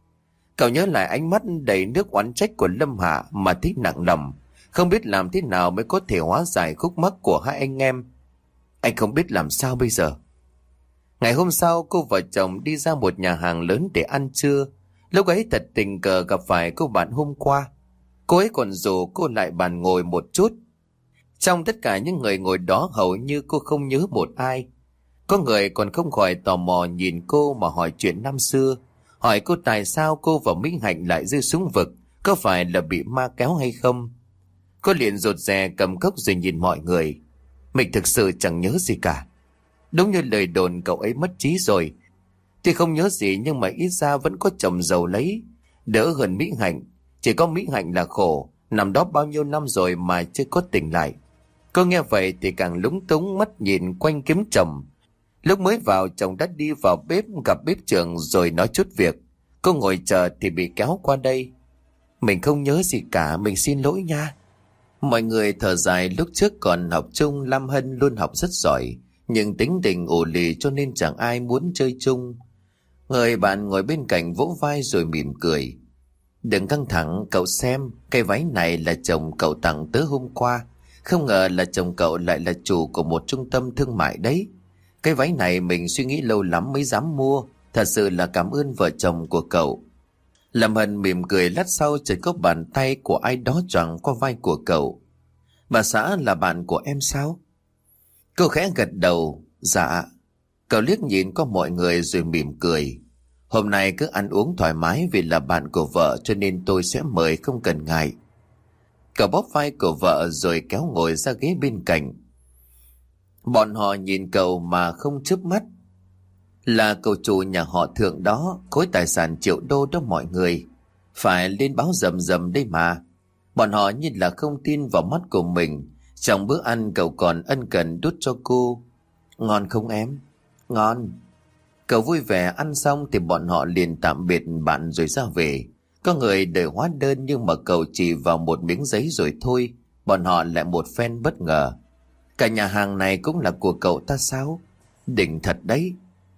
Cậu nhớ lại ánh mắt đầy nước oán trách của Lâm Hạ mà thấy nặng lòng, không biết làm thế nào mới có thể hóa giải khúc mắc của hai anh em. Anh không biết làm sao bây giờ. Ngày hôm sau, cô vợ chồng đi ra một nhà hàng lớn để ăn trưa. Lúc ấy thật tình cờ gặp phải cô bạn hôm qua. Cô ấy còn rủ cô lại bàn ngồi một chút. Trong tất cả những người ngồi đó hầu như cô không nhớ một ai. Có người còn không khỏi tò mò nhìn cô mà hỏi chuyện năm xưa. Hỏi cô tại sao cô và Minh Hạnh lại rơi xuống vực, có phải là bị ma kéo hay không. Cô liền rụt rè cầm cốc rồi nhìn mọi người. Mình thực sự chẳng nhớ gì cả. Đúng như lời đồn, cậu ấy mất trí rồi. Tuy không nhớ gì nhưng mà ít ra vẫn có chồng giàu lấy, đỡ hơn Mỹ Hạnh. Chỉ có Mỹ Hạnh là khổ, Nằm đó bao nhiêu năm rồi mà chưa có tỉnh lại. Cô nghe vậy thì càng lúng túng, mắt nhìn quanh kiếm chồng. Lúc mới vào chồng đã đi vào bếp gặp bếp trưởng rồi nói chút việc. Cô ngồi chờ thì bị kéo qua đây. Mình không nhớ gì cả, mình xin lỗi nha. Mọi người thở dài, lúc trước còn học chung Lam Hân luôn học rất giỏi, nhưng tính tình ổ lì cho nên chẳng ai muốn chơi chung. Người bạn ngồi bên cạnh vỗ vai rồi mỉm cười. Đừng căng thẳng, cậu xem, cái váy này là chồng cậu tặng tớ hôm qua. Không ngờ là chồng cậu lại là chủ của một trung tâm thương mại đấy. Cái váy này mình suy nghĩ lâu lắm mới dám mua. Thật sự là cảm ơn vợ chồng của cậu. Lâm Hân mỉm cười, lát sau chợt có bàn tay của ai đó choàng qua vai của cậu. Bà xã là bạn của em sao? Cô khẽ gật đầu. Dạ. Cậu liếc nhìn qua mọi người rồi mỉm cười. Hôm nay cứ ăn uống thoải mái, vì là bạn của vợ cho nên tôi sẽ mời, không cần ngại. Cậu bóp vai của vợ rồi kéo ngồi ra ghế bên cạnh. Bọn họ nhìn cậu mà không chớp mắt. Là cậu chủ nhà họ Thượng đó, khối tài sản triệu đô đó mọi người. Phải lên báo rầm rầm đây mà. Bọn họ như là không tin vào mắt của mình. Trong bữa ăn cậu còn ân cần đút cho cô. Ngon không em? Ngon. Cậu vui vẻ ăn xong thì bọn họ liền tạm biệt bạn rồi ra về. Có người đợi hóa đơn nhưng mà cậu chỉ vào một miếng giấy rồi thôi. Bọn họ lại một phen bất ngờ. Cả nhà hàng này cũng là của cậu ta sao? Đỉnh thật đấy.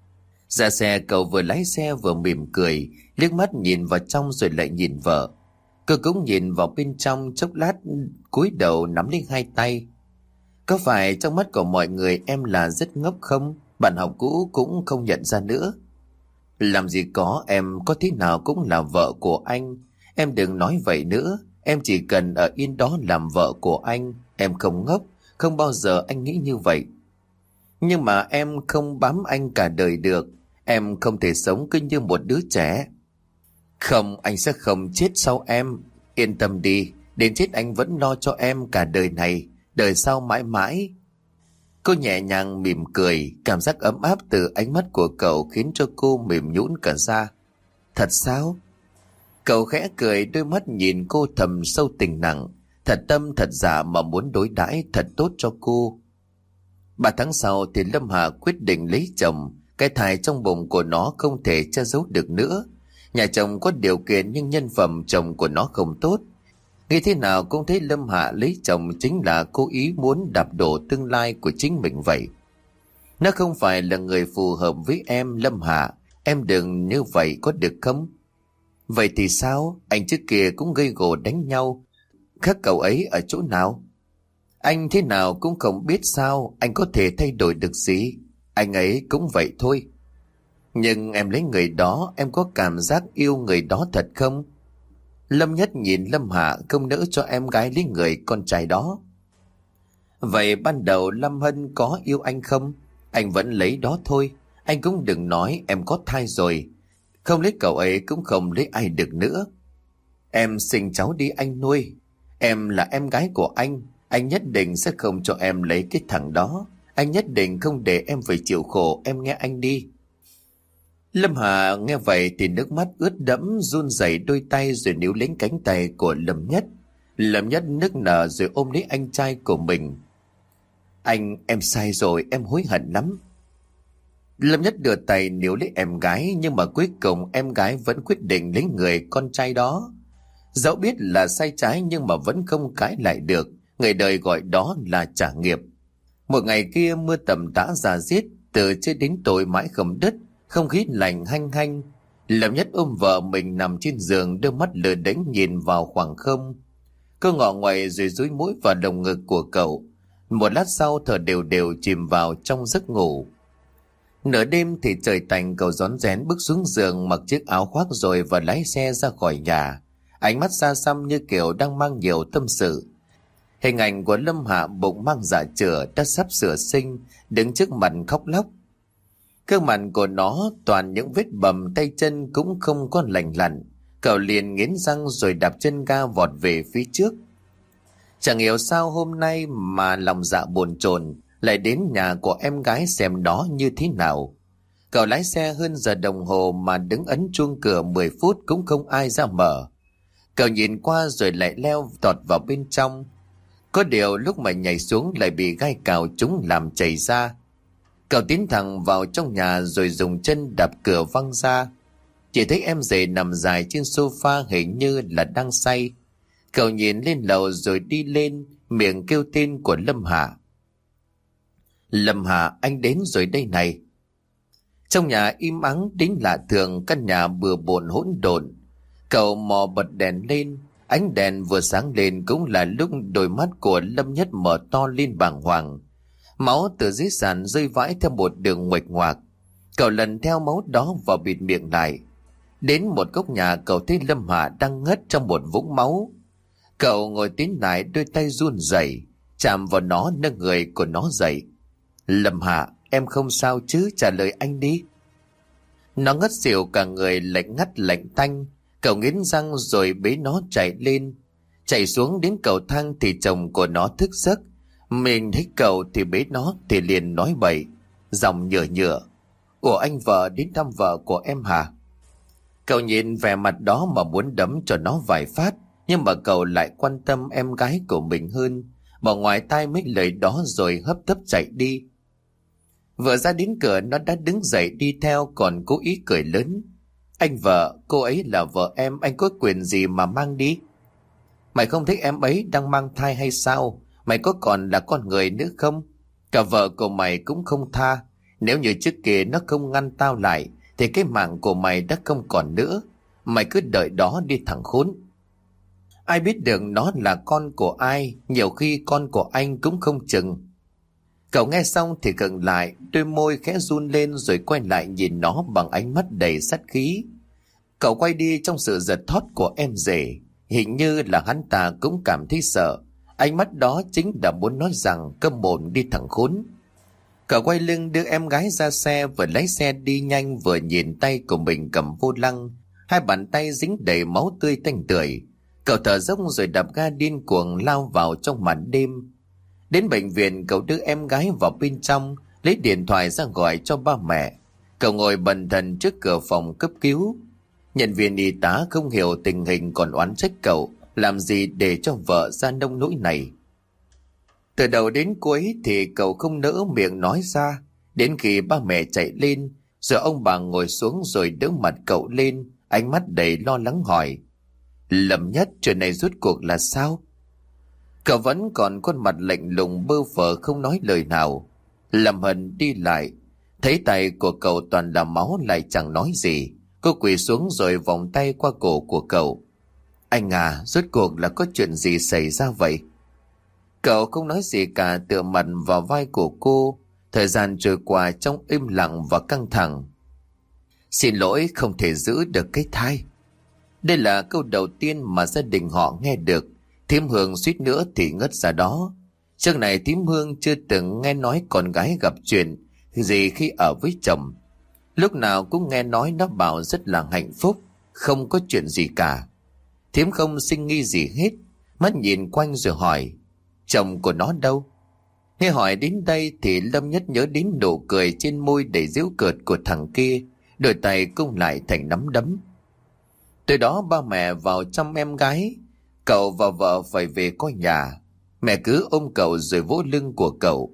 Ra xe cậu vừa lái xe vừa mỉm cười, liếc mắt nhìn vào trong rồi lại nhìn vợ. Cô cũng nhìn vào bên trong chốc lát, cúi đầu nắm lấy hai tay. Có phải trong mắt của mọi người em là rất ngốc không? Bạn học cũ cũng không nhận ra nữa. Làm gì có, em có thế nào cũng là vợ của anh. Em đừng nói vậy nữa. Em chỉ cần ở yên đó làm vợ của anh. Em không ngốc, không bao giờ anh nghĩ như vậy. Nhưng mà em không bám anh cả đời được. Em không thể sống cứ như một đứa trẻ. Không, anh sẽ không chết sau em. Yên tâm đi, đến chết anh vẫn lo cho em cả đời này, đời sau mãi mãi. Cô nhẹ nhàng mỉm cười, cảm giác ấm áp từ ánh mắt của cậu khiến cho cô mềm nhũn cả da. Thật sao? Cậu khẽ cười, đôi mắt nhìn cô thầm sâu tình nặng, thật tâm thật giả mà muốn đối đãi thật tốt cho cô. Ba tháng sau thì Lâm Hà quyết định lấy chồng. Cái thai trong bụng của nó không thể che giấu được nữa. Nhà chồng có điều kiện nhưng nhân phẩm chồng của nó không tốt. Nghĩ thế nào cũng thấy Lâm Hạ lấy chồng chính là cố ý muốn đạp đổ tương lai của chính mình vậy. Nó không phải là người phù hợp với em, Lâm Hạ. Em đừng như vậy có được không? Vậy thì sao? Anh trước kia cũng gây gổ đánh nhau. Khác cậu ấy ở chỗ nào? Anh thế nào cũng không biết sao. Anh có thể thay đổi được gì? Anh ấy cũng vậy thôi. Nhưng em lấy người đó, em có cảm giác yêu người đó thật không? Lâm Nhất nhìn Lâm Hạ, không nỡ cho em gái lấy người con trai đó. Vậy ban đầu Lâm Hân có yêu anh không? Anh vẫn lấy đó thôi. Anh cũng đừng nói em có thai rồi. Không lấy cậu ấy cũng không lấy ai được nữa. Em sinh cháu đi anh nuôi. Em là em gái của anh. Anh nhất định sẽ không cho em lấy cái thằng đó. Anh nhất định không để em phải chịu khổ, em nghe anh đi. Lâm Hà nghe vậy thì nước mắt ướt đẫm, run rẩy đôi tay rồi níu lấy cánh tay của Lâm Nhất. Lâm Nhất nức nở rồi ôm lấy anh trai của mình. Anh, em sai rồi, em hối hận lắm. Lâm Nhất đưa tay níu lấy em gái, nhưng mà cuối cùng em gái vẫn quyết định lấy người con trai đó. Dẫu biết là sai trái nhưng mà vẫn không cãi lại được. Người đời gọi đó là trả nghiệp. Một ngày kia mưa tầm tã rà riết, từ trưa đến tối mãi không đứt, không khí lạnh hanh hanh. Lâm Nhất ôm vợ mình nằm trên giường, đôi mắt lờ đánh nhìn vào khoảng không. Cô ngọ ngoậy rồi dúi mũi vào lồng ngực của cậu. Một lát sau thở đều đều chìm vào trong giấc ngủ. Nửa đêm thì trời tạnh, cậu rón rén bước xuống giường, mặc chiếc áo khoác rồi và lái xe ra khỏi nhà. Ánh mắt xa xăm như kiểu đang mang nhiều tâm sự. Hình ảnh của Lâm Hạ bụng mang dạ chửa đã sắp sửa sinh, đứng trước mặt khóc lóc. Gương mặt của nó toàn những vết bầm, tay chân cũng không có lành lặn. Cậu liền nghiến răng rồi đạp chân ga vọt về phía trước. Chẳng hiểu sao hôm nay mà lòng dạ bồn chồn lại đến nhà của em gái xem đó như thế nào. Cậu lái xe hơn giờ đồng hồ mà đứng ấn chuông cửa mười phút cũng không ai ra mở. Cậu nhìn qua rồi lại leo tọt vào bên trong. Có điều lúc mà nhảy xuống lại bị gai cào chúng làm chảy ra. Cậu tiến thẳng vào trong nhà rồi dùng chân đạp cửa văng ra. Chỉ thấy em rể nằm dài trên sofa hình như là đang say. Cậu nhìn lên lầu rồi đi lên, miệng kêu tên của Lâm Hạ. Lâm Hạ, anh đến rồi đây này. Trong nhà im ắng đến lạ thường, căn nhà bừa bộn hỗn độn. Cậu mò bật đèn lên. Ánh đèn vừa sáng lên cũng là lúc đôi mắt của Lâm Nhất mở to lên bàng hoàng. Máu từ dưới sàn rơi vãi theo một đường nguệch ngoạc. Cậu lần theo máu đó vào bịt miệng lại. Đến một góc nhà cậu thấy Lâm Hạ đang ngất trong một vũng máu. Cậu ngồi tiến lại, đôi tay run rẩy chạm vào nó, nâng người của nó dậy. Lâm Hạ, em không sao chứ, trả lời anh đi. Nó ngất xỉu cả người, lạnh ngắt lạnh tanh. Cậu nghiến răng rồi bế nó chạy lên. Chạy xuống đến cầu thang thì chồng của nó thức giấc. Mình thấy cậu thì bế nó thì liền nói bậy, giọng nhựa nhựa. Ủa, anh vợ đến thăm vợ của em hả? Cậu nhìn vẻ mặt đó mà muốn đấm cho nó vài phát. Nhưng mà cậu lại quan tâm em gái của mình hơn. Bỏ ngoài tai mấy lời đó rồi hấp tấp chạy đi. Vừa ra đến cửa nó đã đứng dậy đi theo, còn cố ý cười lớn. Anh vợ, cô ấy là vợ em, anh có quyền gì mà mang đi? Mày không thấy em ấy đang mang thai hay sao? Mày có còn là con người nữa không? Cả vợ của mày cũng không tha. Nếu như trước kia nó không ngăn tao lại thì cái mạng của mày đã không còn nữa. Mày cứ đợi đó đi thằng khốn. Ai biết được nó là con của ai, nhiều khi con của anh cũng không chừng. Cậu nghe xong thì khựng lại, đôi môi khẽ run lên rồi quay lại nhìn nó bằng ánh mắt đầy sát khí. Cậu quay đi trong sự giật thót của em rể. Hình như là hắn ta cũng cảm thấy sợ. Ánh mắt đó chính là muốn nói rằng câm mồm đi thằng khốn. Cậu quay lưng đưa em gái ra xe, vừa lái xe đi nhanh vừa nhìn tay của mình cầm vô lăng. Hai bàn tay dính đầy máu tươi tanh tưởi. Cậu thở dốc rồi đạp ga điên cuồng lao vào trong màn đêm. Đến bệnh viện cậu đưa em gái vào bên trong, lấy điện thoại ra gọi cho ba mẹ. Cậu ngồi bần thần trước cửa phòng cấp cứu. Nhân viên y tá không hiểu tình hình còn oán trách cậu làm gì để cho vợ ra nông nỗi này. Từ đầu đến cuối thì cậu không nỡ miệng nói ra. Đến khi ba mẹ chạy lên, rồi ông bà ngồi xuống rồi đỡ mặt cậu lên, ánh mắt đầy lo lắng hỏi. Lâm Nhất, chuyện này rốt cuộc là sao? Cậu vẫn còn khuôn mặt lạnh lùng bơ phờ không nói lời nào. Lâm Hân đi lại, thấy tay của cậu toàn là máu lại chẳng nói gì. Cô quỳ xuống rồi vòng tay qua cổ của cậu. Anh à, rốt cuộc là có chuyện gì xảy ra vậy? Cậu không nói gì cả, tựa mặt vào vai của cô. Thời gian trôi qua trong im lặng và căng thẳng. Xin lỗi, không thể giữ được cái thai. Đây là câu đầu tiên mà gia đình họ nghe được. Thím Hương suýt nữa thì ngất ra đó. Trước này thím Hương chưa từng nghe nói con gái gặp chuyện gì khi ở với chồng. Lúc nào cũng nghe nói nó bảo rất là hạnh phúc, không có chuyện gì cả. Thím không sinh nghi gì hết, mắt nhìn quanh rồi hỏi, chồng của nó đâu? Nghe hỏi đến đây thì Lâm Nhất nhớ đến nụ cười trên môi đầy giễu cợt của thằng kia, đôi tay cung lại thành nắm đấm. Từ đó ba mẹ vào chăm em gái, cậu và vợ phải về coi nhà. Mẹ cứ ôm cậu rồi vỗ lưng của cậu.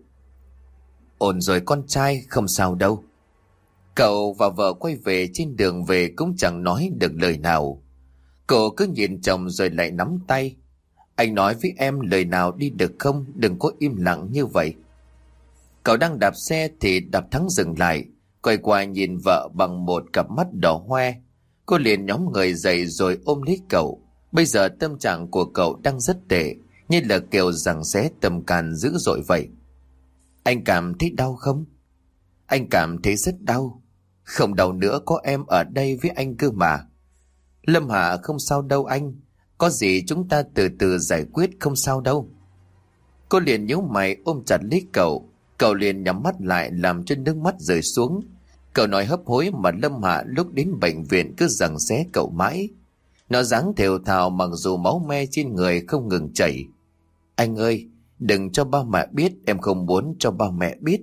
Ổn rồi con trai, không sao đâu. Cậu và vợ quay về, trên đường về cũng chẳng nói được lời nào. Cậu cứ nhìn chồng rồi lại nắm tay. Anh nói với em lời nào đi được không? Đừng có im lặng như vậy. Cậu đang đạp xe thì đạp thắng dừng lại, quay qua nhìn vợ bằng một cặp mắt đỏ hoe. Cô liền nhóm người dậy rồi ôm lấy cậu. Bây giờ tâm trạng của cậu đang rất tệ, như là kiểu giằng xé tâm can dữ dội vậy. Anh cảm thấy đau không? Anh cảm thấy rất đau. Không đau nữa, có em ở đây với anh cơ mà. Lâm Hạ, không sao đâu anh. Có gì chúng ta từ từ giải quyết, không sao đâu. Cô liền nhíu mày ôm chặt lấy cậu. Cậu liền nhắm mắt lại làm cho nước mắt rơi xuống. Cậu nói hấp hối mà Lâm Hạ lúc đến bệnh viện cứ giằng xé cậu mãi. Nó dáng thều thào mặc dù máu me trên người không ngừng chảy. Anh ơi, đừng cho ba mẹ biết, em không muốn cho ba mẹ biết.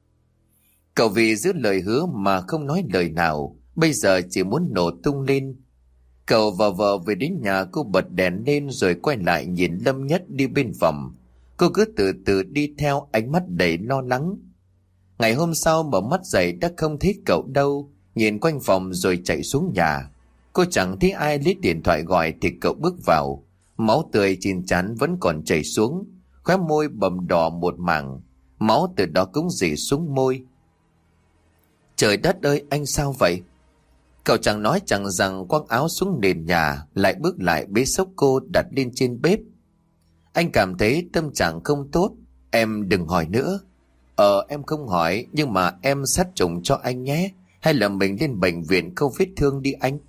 Cậu vì giữ lời hứa mà không nói lời nào, bây giờ chỉ muốn nổ tung lên. Cậu và vợ về đến nhà, cô bật đèn lên rồi quay lại nhìn Lâm Nhất đi bên phòng. Cô cứ từ từ đi theo, ánh mắt đầy lo lắng. Ngày hôm sau mở mắt dậy đã không thấy cậu đâu. Nhìn quanh phòng rồi chạy xuống nhà. Cô chẳng thấy ai, lấy điện thoại gọi thì cậu bước vào. Máu tươi trên trán vẫn còn chảy xuống, khóe môi bầm đỏ một mảng, máu từ đó cũng rỉ xuống môi. Trời đất ơi, anh sao vậy? Cậu chẳng nói chẳng rằng quăng áo xuống nền nhà, lại bước lại bế xốc cô đặt lên trên bếp. Anh cảm thấy tâm trạng không tốt. Em đừng hỏi nữa. Ờ em không hỏi, nhưng mà em sát trùng cho anh nhé. Hay là mình lên bệnh viện khâu vết thương đi anh.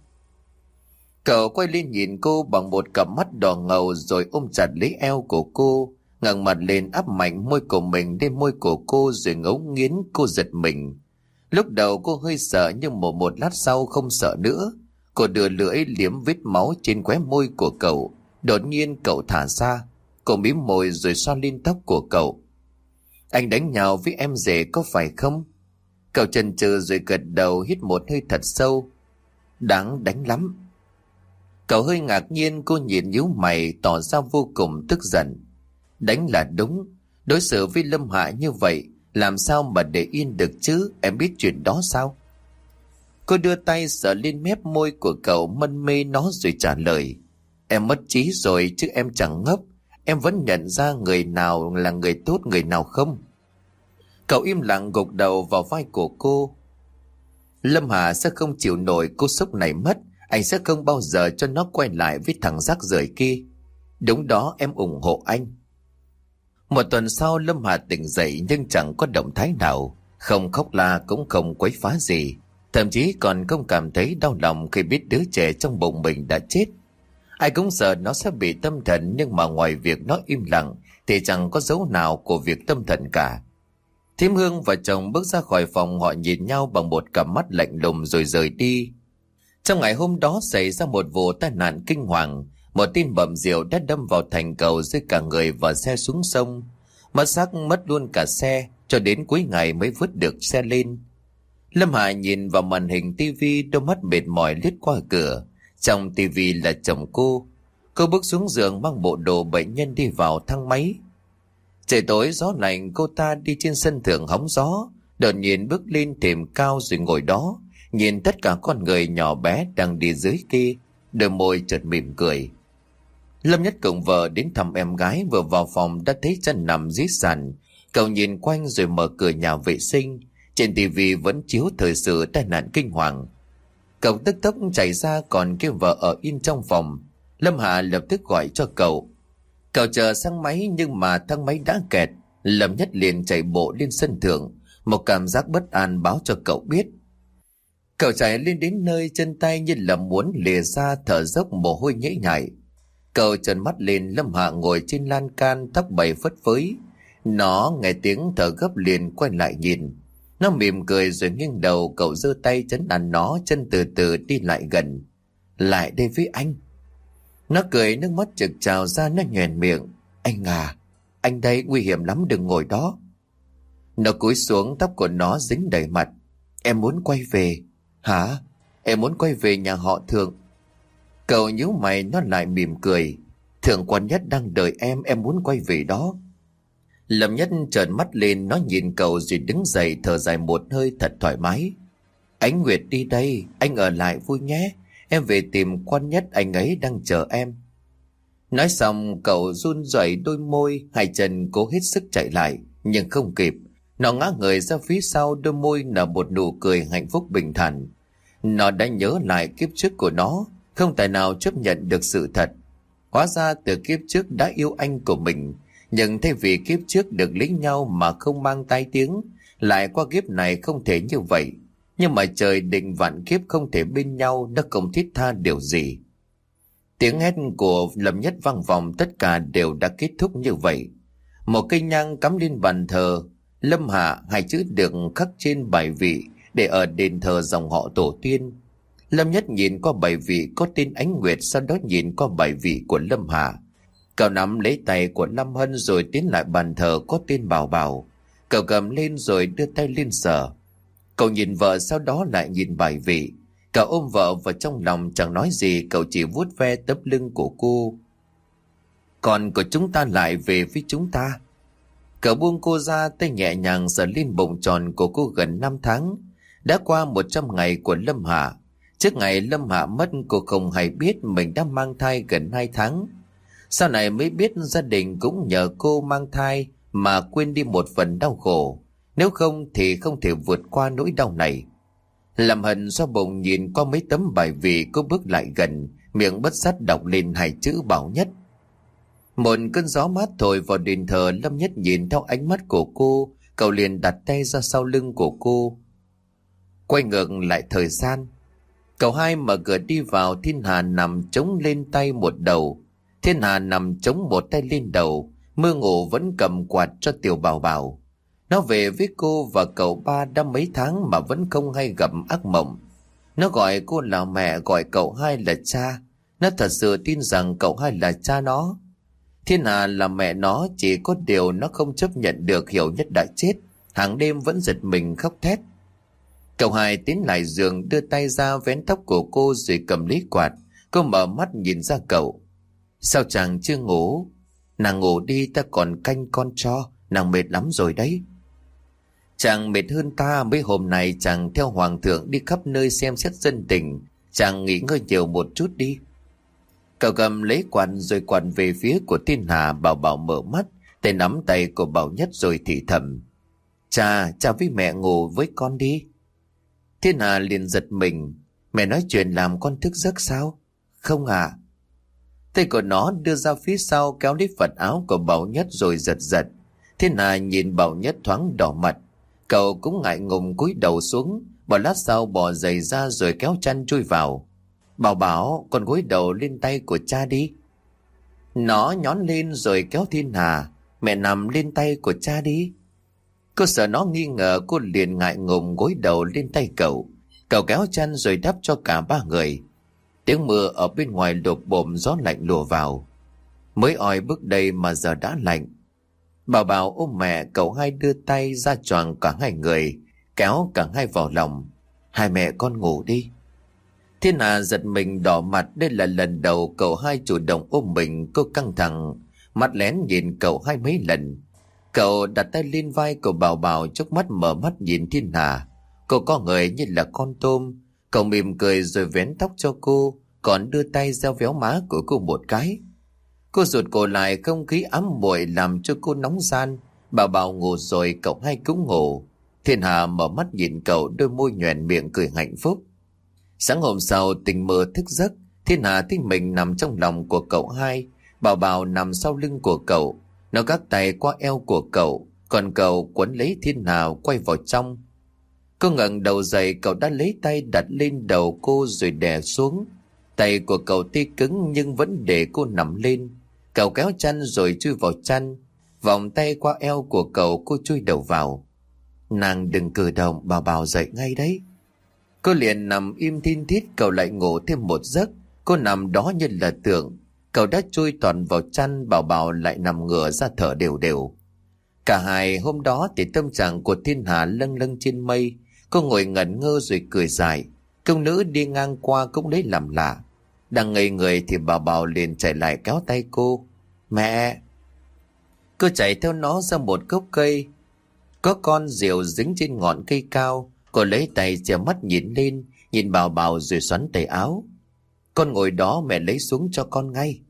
Cậu quay lên nhìn cô bằng một cặp mắt đỏ ngầu rồi ôm chặt lấy eo của cô, ngẩng mặt lên áp mạnh môi của mình lên môi của cô rồi ngấu nghiến. Cô giật mình. Lúc đầu cô hơi sợ, nhưng một một lát sau không sợ nữa. Cô đưa lưỡi liếm vết máu trên khóe môi của cậu. Đột nhiên cậu thả ra. Cô mím môi rồi xoa lên tóc của cậu. Anh đánh nhau với em rể có phải không? Cậu chần chừ rồi gật đầu, hít một hơi thật sâu. Đáng đánh lắm. Cậu hơi ngạc nhiên, cô nhìn nhíu mày tỏ ra vô cùng tức giận. Đánh là đúng. Đối xử với Lâm Hạ như vậy làm sao mà để yên được chứ? Em biết chuyện đó sao? Cô đưa tay sờ lên mép môi của cậu, mân mê nó rồi trả lời. Em mất trí rồi chứ em chẳng ngốc. Em vẫn nhận ra người nào là người tốt, người nào không. Cậu im lặng gục đầu vào vai của cô. Lâm Hà sẽ không chịu nổi cú sốc này mất. Anh sẽ không bao giờ cho nó quay lại với thằng rác rưởi kia. Đúng đó, em ủng hộ anh. Một tuần sau Lâm Hà tỉnh dậy nhưng chẳng có động thái nào. Không khóc la cũng không quấy phá gì. Thậm chí còn không cảm thấy đau lòng khi biết đứa trẻ trong bụng mình đã chết. Ai cũng sợ nó sẽ bị tâm thần, nhưng mà ngoài việc nó im lặng thì chẳng có dấu nào của việc tâm thần cả. Thím Hương và chồng bước ra khỏi phòng, họ nhìn nhau bằng một cặp mắt lạnh lùng rồi rời đi. Trong ngày hôm đó xảy ra một vụ tai nạn kinh hoàng. Một tin bầm rượu đã đâm vào thành cầu, rơi cả người và xe xuống sông. Mất xác mất luôn cả xe, cho đến cuối ngày mới vớt được xe lên. Lâm Hà nhìn vào màn hình tivi, đôi mắt mệt mỏi lướt qua cửa. Trong tivi là chồng cô. Cô bước xuống giường mang bộ đồ bệnh nhân đi vào thang máy. Trời tối gió lạnh, cô ta đi trên sân thượng hóng gió, đột nhiên bước lên thềm cao rồi ngồi đó, nhìn tất cả con người nhỏ bé đang đi dưới kia, đôi môi chợt mỉm cười. Lâm Nhất cùng vợ đến thăm em gái, vừa vào phòng đã thấy chân nằm dưới sàn. Cậu nhìn quanh rồi mở cửa nhà vệ sinh. Trên tivi vẫn chiếu thời sự tai nạn kinh hoàng. Cậu tức tốc chạy ra còn kêu vợ ở yên trong phòng. Lâm Hạ lập tức gọi cho cậu. Cậu chờ sang máy nhưng mà thang máy đã kẹt. Lâm Nhất liền chạy bộ lên sân thượng. Một cảm giác bất an báo cho cậu biết. Cậu chạy lên đến nơi, chân tay như là muốn lìa ra, thở dốc mồ hôi nhễ nhại. Cậu trợn mắt lên, Lâm Hạ ngồi trên lan can, tóc bày phất phới. Nó nghe tiếng thở gấp liền quay lại nhìn. Nó mỉm cười rồi nghiêng đầu. Cậu giơ tay trấn an nó, chân từ từ đi lại gần. Lại đây với anh. Nó cười, nước mắt trực trào ra, nó nhoẻn miệng. Anh à, anh đây, nguy hiểm lắm, đừng ngồi đó. Nó cúi xuống, tóc của nó dính đầy mặt. Em muốn quay về. Hả? Em muốn quay về nhà họ Thượng. Cậu nhíu mày, nó lại mỉm cười. Thượng Quan Nhất đang đợi em, em muốn quay về đó. Lâm Nhất trợn mắt lên, nó nhìn cậu rồi đứng dậy, thở dài một hơi thật thoải mái. Ánh Nguyệt đi đây, anh ở lại vui nhé. Em về tìm Quan Nhất, anh ấy đang chờ em. Nói xong cậu run rẩy đôi môi, hai chân cố hết sức chạy lại, nhưng không kịp. Nó ngã người ra phía sau, đôi môi nở một nụ cười hạnh phúc bình thản. Nó đã nhớ lại kiếp trước của nó, không tài nào chấp nhận được sự thật. Hóa ra từ kiếp trước đã yêu anh của mình, nhưng thay vì kiếp trước được lấy nhau mà không mang tai tiếng, lại qua kiếp này không thể như vậy. Nhưng mà trời định vạn kiếp không thể bên nhau, nó không thiết tha điều gì. Tiếng hét của Lâm Nhất vang vọng, tất cả đều đã kết thúc như vậy. Một cây nhang cắm lên bàn thờ, Lâm Hạ, hai chữ được khắc trên bài vị để ở đền thờ dòng họ tổ tiên. Lâm Nhất nhìn qua bài vị có tên Ánh Nguyệt, sau đó nhìn qua bài vị của Lâm Hạ. Cậu nắm lấy tay của Lâm Hân rồi tiến lại bàn thờ có tên Bảo Bảo. Cậu cầm lên rồi đưa tay lên sờ. Cậu nhìn vợ, sau đó lại nhìn bài vị. Cậu ôm vợ vào trong lòng, chẳng nói gì, cậu chỉ vuốt ve tấm lưng của cô. Con của chúng ta lại về với chúng ta. Cậu buông cô ra, tay nhẹ nhàng sờ lên bụng tròn của cô. Gần năm tháng đã qua, một trăm ngày của Lâm Hạ. Trước ngày Lâm Hạ mất, cô không hay biết mình đã mang thai gần hai tháng. Sau này mới biết gia đình cũng nhờ cô mang thai mà quên đi một phần đau khổ. Nếu không thì không thể vượt qua nỗi đau này. Làm hận xoa bụng nhìn qua mấy tấm bài vị, cô bước lại gần, miệng bất giác đọc lên hai chữ Bảo Nhất. Một cơn gió mát thổi vào đền thờ. Lâm Nhất nhìn theo ánh mắt của cô, cậu liền đặt tay ra sau lưng của cô. Quay ngược lại thời gian, cậu hai mở cửa đi vào. Thiên Hà nằm chống lên tay một đầu, Thiên Hà nằm chống một tay lên đầu. Mơ ngủ vẫn cầm quạt cho tiểu Bảo Bảo. Nó về với cô và cậu ba đã mấy tháng mà vẫn không hay gặp ác mộng. Nó gọi cô là mẹ, gọi cậu hai là cha. Nó thật sự tin rằng cậu hai là cha nó. Thiên Hà là mẹ nó, chỉ có điều nó không chấp nhận được Hiểu Nhất đã chết. Hàng đêm vẫn giật mình khóc thét. Cậu hai tiến lại giường, đưa tay ra vén tóc của cô rồi cầm lấy quạt. Cô mở mắt nhìn ra cậu. Sao chàng chưa ngủ? Nàng ngủ đi, ta còn canh con cho. Nàng mệt lắm rồi đấy. Chàng mệt hơn ta. Mấy hôm nay chàng theo hoàng thượng đi khắp nơi xem xét dân tình. Chàng nghỉ ngơi nhiều một chút đi. Cậu cầm lấy quạt rồi quạt về phía của Thiên Hà. Bảo Bảo mở mắt, tay nắm tay của Bảo Nhất rồi thì thầm. Cha, cha với mẹ ngủ với con đi. Thiên Hà liền giật mình. Mẹ nói chuyện làm con thức giấc sao? Không à. Tay của nó đưa ra phía sau, kéo lấy vạt áo của Bảo Nhất rồi giật giật. Thiên Hà nhìn Bảo Nhất thoáng đỏ mặt. Cậu cũng ngại ngùng cúi đầu xuống. Một lát sau bỏ giày ra rồi kéo chăn chui vào. Bảo Bảo, con gối đầu lên tay của cha đi. Nó nhón lên rồi kéo Thiên Hà. Mẹ nằm lên tay của cha đi. Cô sợ nó nghi ngờ, cô liền ngại ngùng gối đầu lên tay cậu. Cậu kéo chăn rồi đắp cho cả ba người. Tiếng mưa ở bên ngoài lộp bộm, gió lạnh lùa vào. Mới oi bước đây mà giờ đã lạnh. Bảo Bảo ôm mẹ, cậu hai đưa tay ra choàng cả hai người, kéo cả hai vào lòng. Hai mẹ con ngủ đi. Thiên Hà giật mình đỏ mặt. Đây là lần đầu cậu hai chủ động ôm mình. Cô căng thẳng, mắt lén nhìn cậu hai mấy lần. Cậu đặt tay lên vai của Bảo Bảo, chốc mắt mở mắt nhìn Thiên Hà. Cô có người như là con tôm. Cậu mỉm cười rồi vén tóc cho cô, còn đưa tay gieo véo má của cô một cái. Cô rụt cổ lại, không khí ấm muội làm cho cô nóng gian. Bảo Bảo ngủ rồi, cậu hai cũng ngủ. Thiên Hà mở mắt nhìn cậu, đôi môi nhoẻn miệng cười hạnh phúc. Sáng hôm sau tình mơ thức giấc, Thiên Hà thấy mình nằm trong lòng của cậu hai. Bảo Bảo nằm sau lưng của cậu, nó gác tay qua eo của cậu, còn cậu quấn lấy Thiên Hà quay vào trong. Cô ngẩng đầu dậy, cậu đã lấy tay đặt lên đầu cô rồi đè xuống. Tay của cậu tuy cứng nhưng vẫn để cô nằm lên. Cậu kéo chăn rồi chui vào chăn, vòng tay qua eo của cậu, cô chui đầu vào. Nàng đừng cử động, Bảo Bảo dậy ngay đấy. Cô liền nằm im thin thít, cậu lại ngủ thêm một giấc. Cô nằm đó như là tượng. Cậu đã chui toàn vào chăn, Bảo Bảo lại nằm ngửa ra thở đều đều. Cả hai hôm đó thì tâm trạng của Thiên Hà lâng lâng trên mây. Cô ngồi ngẩn ngơ rồi cười dài. Công nữ đi ngang qua cũng lấy làm lạ. Đang ngây người thì Bảo Bảo liền chạy lại kéo tay cô. Mẹ! Cô chạy theo nó ra một gốc cây. Có con diều dính trên ngọn cây cao. Cô lấy tay che mắt nhìn lên, nhìn Bảo Bảo rồi xoắn tay áo. Con ngồi đó, mẹ lấy xuống cho con ngay.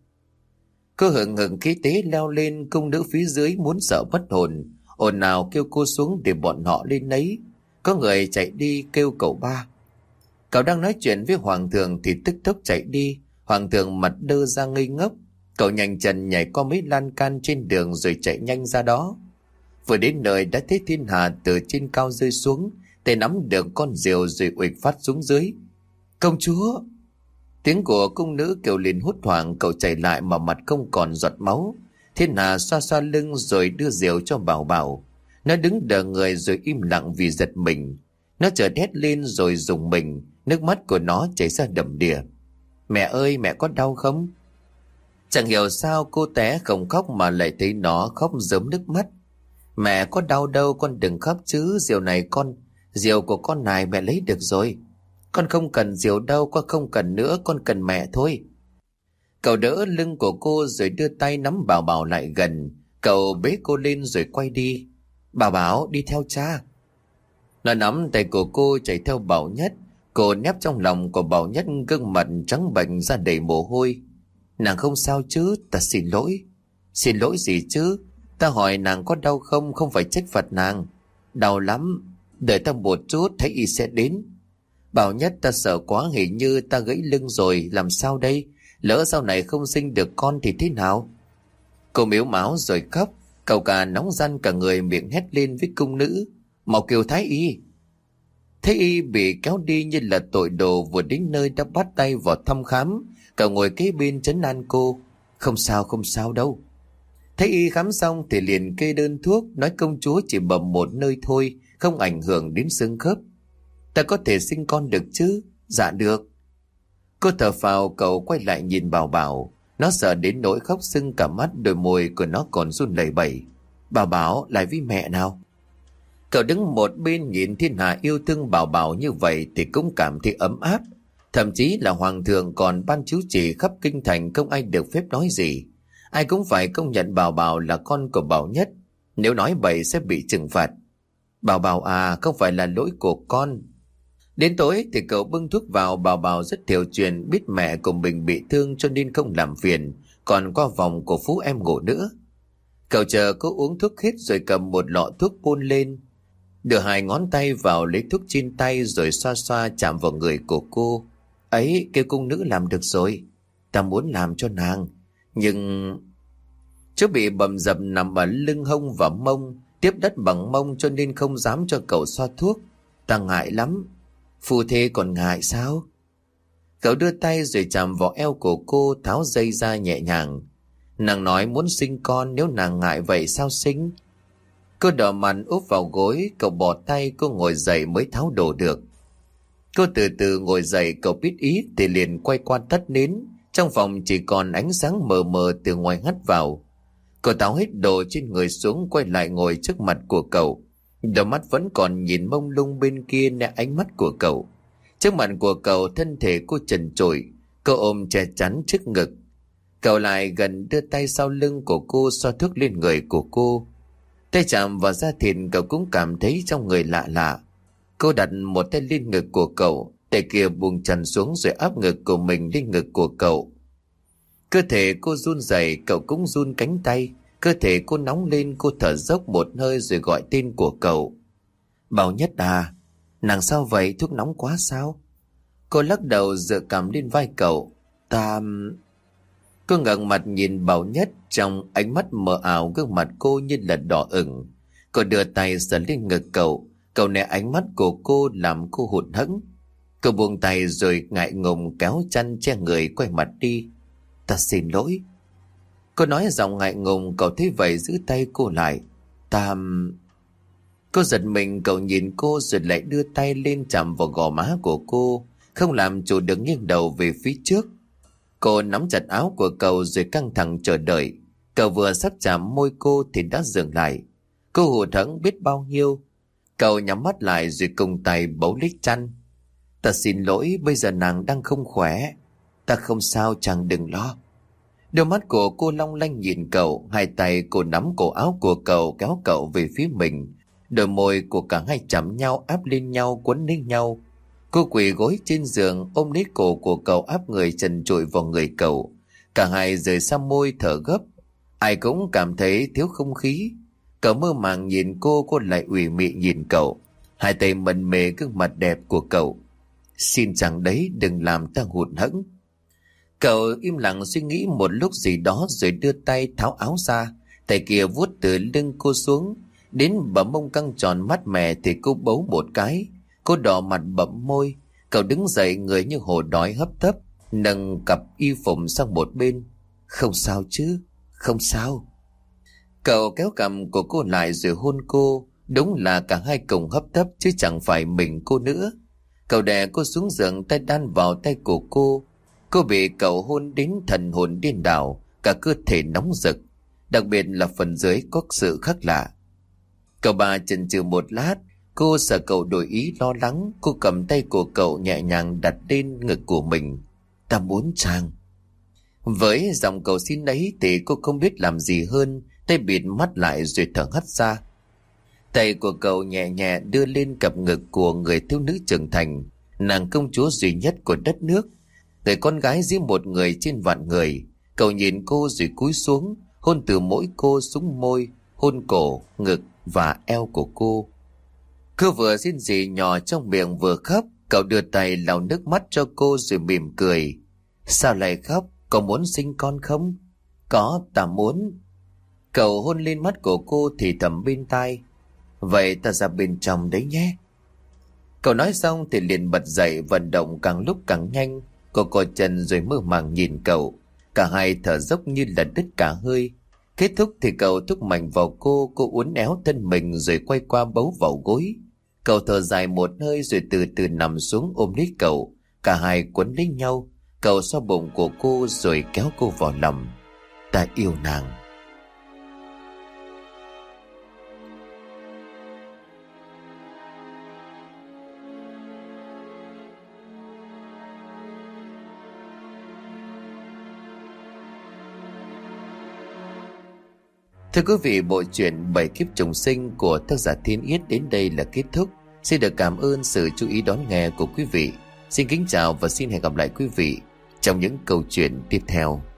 Cô hừng hừng khí tế leo lên, công nữ phía dưới muốn sợ mất hồn, ồn ào kêu cô xuống để bọn họ lên lấy. Có người chạy đi kêu cậu ba. Cậu đang nói chuyện với hoàng thượng thì tức tốc chạy đi. Hoàng thượng mặt đơ ra ngây ngốc. Cậu nhanh chân nhảy qua mấy lan can trên đường rồi chạy nhanh ra đó. Vừa đến nơi đã thấy Thiên Hà từ trên cao rơi xuống, tay nắm được con diều rồi uịch phát xuống dưới. Công chúa! Tiếng của cung nữ kêu lên hốt hoảng. Cậu chạy lại mà mặt không còn giọt máu. Thiên Hà xoa xoa lưng rồi đưa diều cho Bảo Bảo. Nó đứng đờ người rồi im lặng vì giật mình. Nó chợt hét lên rồi rùng mình. Nước mắt của nó chảy ra đầm đìa. Mẹ ơi, mẹ có đau không? Chẳng hiểu sao cô té không khóc mà lại thấy nó khóc rớm nước mắt. Mẹ có đau đâu, con đừng khóc chứ. Diều này con, diều của con này mẹ lấy được rồi. Con không cần rượu đâu, con không cần nữa, con cần mẹ thôi. Cậu đỡ lưng của cô rồi đưa tay nắm Bảo Bảo lại gần. Cậu bế cô lên rồi quay đi. Bảo Bảo đi theo cha. Nó nắm tay của cô chạy theo Bảo Nhất. Cô nép trong lòng của Bảo Nhất, gương mặt trắng bệch ra đầy mồ hôi. Nàng không sao chứ? Ta xin lỗi. Xin lỗi gì chứ? Ta hỏi nàng có đau không, không phải trách phạt nàng. Đau lắm, đợi ta một chút thấy y sẽ đến. Bảo Nhất, ta sợ quá, hình như ta gãy lưng rồi, làm sao đây? Lỡ sau này không sinh được con thì thế nào? Cô mếu máo rồi khóc. Cậu cả nóng gian cả người, miệng hét lên với cung nữ: mau kêu thái y. Thái y bị kéo đi như là tội đồ, vừa đến nơi đã bắt tay vào thăm khám. Cậu ngồi kế bên trấn an cô: không sao, không sao đâu. Thái y khám xong thì liền kê đơn thuốc, nói công chúa chỉ bầm một nơi thôi, không ảnh hưởng đến xương khớp. Ta có thể sinh con được chứ? Dạ được. Cô thở phào. Cậu quay lại nhìn Bảo Bảo. Nó sợ đến nỗi khóc sưng cả mắt, đôi môi của nó còn run lẩy bẩy. Bảo Bảo, lại với mẹ nào. Cậu đứng một bên nhìn thiên hạ yêu thương Bảo Bảo như vậy thì cũng cảm thấy ấm áp. Thậm chí là hoàng thượng còn ban chiếu chỉ khắp kinh thành, không ai được phép nói gì. Ai cũng phải công nhận Bảo Bảo là con của Bảo Nhất. Nếu nói bậy sẽ bị trừng phạt. Bảo Bảo à, không phải là lỗi của con. Đến tối thì cậu bưng thuốc vào. Bảo Bảo rất hiểu chuyện, biết mẹ của mình bị thương cho nên không làm phiền, còn qua vòng của Phú em ngủ nữa. Cậu chờ cô uống thuốc hết rồi cầm một lọ thuốc bôn lên, đưa hai ngón tay vào lấy thuốc trên tay rồi xoa xoa chạm vào người của cô. Ấy, kêu cung nữ làm được rồi. Ta muốn làm cho nàng, nhưng chú bị bầm dập nằm ở lưng, hông và mông, tiếp đất bằng mông cho nên không dám cho cậu xoa thuốc. Ta ngại lắm. Phu thê còn ngại sao? Cậu đưa tay rồi chạm vào eo của cô, tháo dây ra nhẹ nhàng. Nàng nói muốn sinh con, nếu nàng ngại vậy sao sinh? Cô đỏ mặt úp vào gối. Cậu bỏ tay, cô ngồi dậy mới tháo đồ được. Cô từ từ ngồi dậy. Cậu biết ý thì liền quay qua tắt nến. Trong phòng chỉ còn ánh sáng mờ mờ từ ngoài hắt vào. Cô tháo hết đồ trên người xuống, quay lại ngồi trước mặt của cậu. Đôi mắt vẫn còn nhìn mông lung bên kia né ánh mắt của cậu. Trước mặt của cậu, thân thể cô trần trụi, cô ôm che chắn trước ngực. Cậu lại gần đưa tay sau lưng của cô, xoa thuốc lên người của cô. Tay chạm vào da thịt, cậu cũng cảm thấy trong người lạ lạ. Cô đặt một tay lên ngực của cậu, tay kia buông trần xuống rồi áp ngực của mình lên ngực của cậu. Cơ thể cô run rẩy, cậu cũng run cánh tay. Cơ thể cô nóng lên, cô thở dốc một hơi rồi gọi tên của cậu. Bảo Nhất à, nàng sao vậy, thuốc nóng quá sao? Cô lắc đầu dựa cằm lên vai cậu. Ta... Cô ngẩng mặt nhìn Bảo Nhất, trong ánh mắt mờ ảo gương mặt cô như là đỏ ửng. Cô đưa tay sờ lên ngực cậu. Cậu né ánh mắt của cô làm cô hụt hẫng. Cô buông tay rồi ngại ngùng kéo chăn che người quay mặt đi. Ta xin lỗi. Cô nói giọng ngại ngùng. Cậu thấy vậy giữ tay cô lại. Ta... Cô giật mình, cậu nhìn cô rồi lại đưa tay lên chạm vào gò má của cô, không làm chủ được nghiêng đầu về phía trước. Cô nắm chặt áo của cậu rồi căng thẳng chờ đợi. Cậu vừa sắp chạm môi cô thì đã dừng lại. Cô hụt hẫng biết bao nhiêu. Cậu nhắm mắt lại rồi cùng tay bấu lấy chăn. Ta xin lỗi, bây giờ nàng đang không khỏe. Ta không sao, chàng đừng lo. Đôi mắt của cô long lanh nhìn cậu. Hai tay cô nắm cổ áo của cậu, kéo cậu về phía mình. Đôi môi của cả hai chạm nhau, áp lên nhau, quấn lấy nhau. Cô quỳ gối trên giường, ôm lấy cổ của cậu, áp người trần trụi vào người cậu. Cả hai rời xa môi thở gấp. Ai cũng cảm thấy thiếu không khí. Cậu mơ màng nhìn cô, cô lại ủy mị nhìn cậu. Hai tay mần mề gương mặt đẹp của cậu. Xin chàng đấy đừng làm ta hụt hẫng. Cậu im lặng suy nghĩ một lúc gì đó rồi đưa tay tháo áo ra. Tay kia vuốt từ lưng cô xuống, đến bờ mông căng tròn mát mẻ thì cô bấu một cái. Cô đỏ mặt bậm môi. Cậu đứng dậy, người như hổ đói hấp tấp, nâng cặp y phục sang một bên. Không sao chứ? Không sao. Cậu kéo cằm của cô lại rồi hôn cô. Đúng là cả hai cùng hấp tấp chứ chẳng phải mình cô nữa. Cậu đè cô xuống giường, tay đan vào tay của cô. Cô bị cậu hôn đến thần hồn điên đảo, cả cơ thể nóng rực, đặc biệt là phần dưới có sự khác lạ. Cậu bà chần chừ một lát, Cô sợ cậu đổi ý lo lắng, cô cầm tay của cậu nhẹ nhàng đặt lên ngực của mình. Ta muốn Trang. Với giọng cầu xin ấy thì cô không biết làm gì hơn, tay bịt mắt lại rồi thở hắt ra. Tay của cậu nhẹ nhẹ đưa lên cặp ngực của người thiếu nữ trưởng thành, nàng công chúa duy nhất của đất nước, người con gái giữa một người trên vạn người. Cậu nhìn cô rồi cúi xuống, hôn từ mỗi cô xuống môi, hôn cổ, ngực và eo của cô. Cô vừa xin gì nhỏ trong miệng vừa khóc. Cậu đưa tay lau nước mắt cho cô rồi mỉm cười. Sao lại khóc? Cậu muốn sinh con không? Có, ta muốn. Cậu hôn lên mắt của cô thì thầm bên tai. Vậy ta ra bên trong đấy nhé. Cậu nói xong thì liền bật dậy, vận động càng lúc càng nhanh. Cô co chân rồi mơ màng nhìn cậu. Cả hai thở dốc như là đứt cả hơi. Kết thúc thì cậu thúc mạnh vào cô. Cô uốn éo thân mình rồi quay qua bấu vào gối. Cậu thở dài một hơi rồi từ từ nằm xuống ôm lấy cậu. Cả hai quấn lấy nhau. Cậu xoa bụng của cô rồi kéo cô vào lòng. Ta yêu nàng. Thưa quý vị, bộ truyện Bảy Kiếp Trùng Sinh của tác giả Thiên Yết đến đây là kết thúc. Xin được cảm ơn sự chú ý đón nghe của quý vị. Xin kính chào và xin hẹn gặp lại quý vị trong những câu chuyện tiếp theo.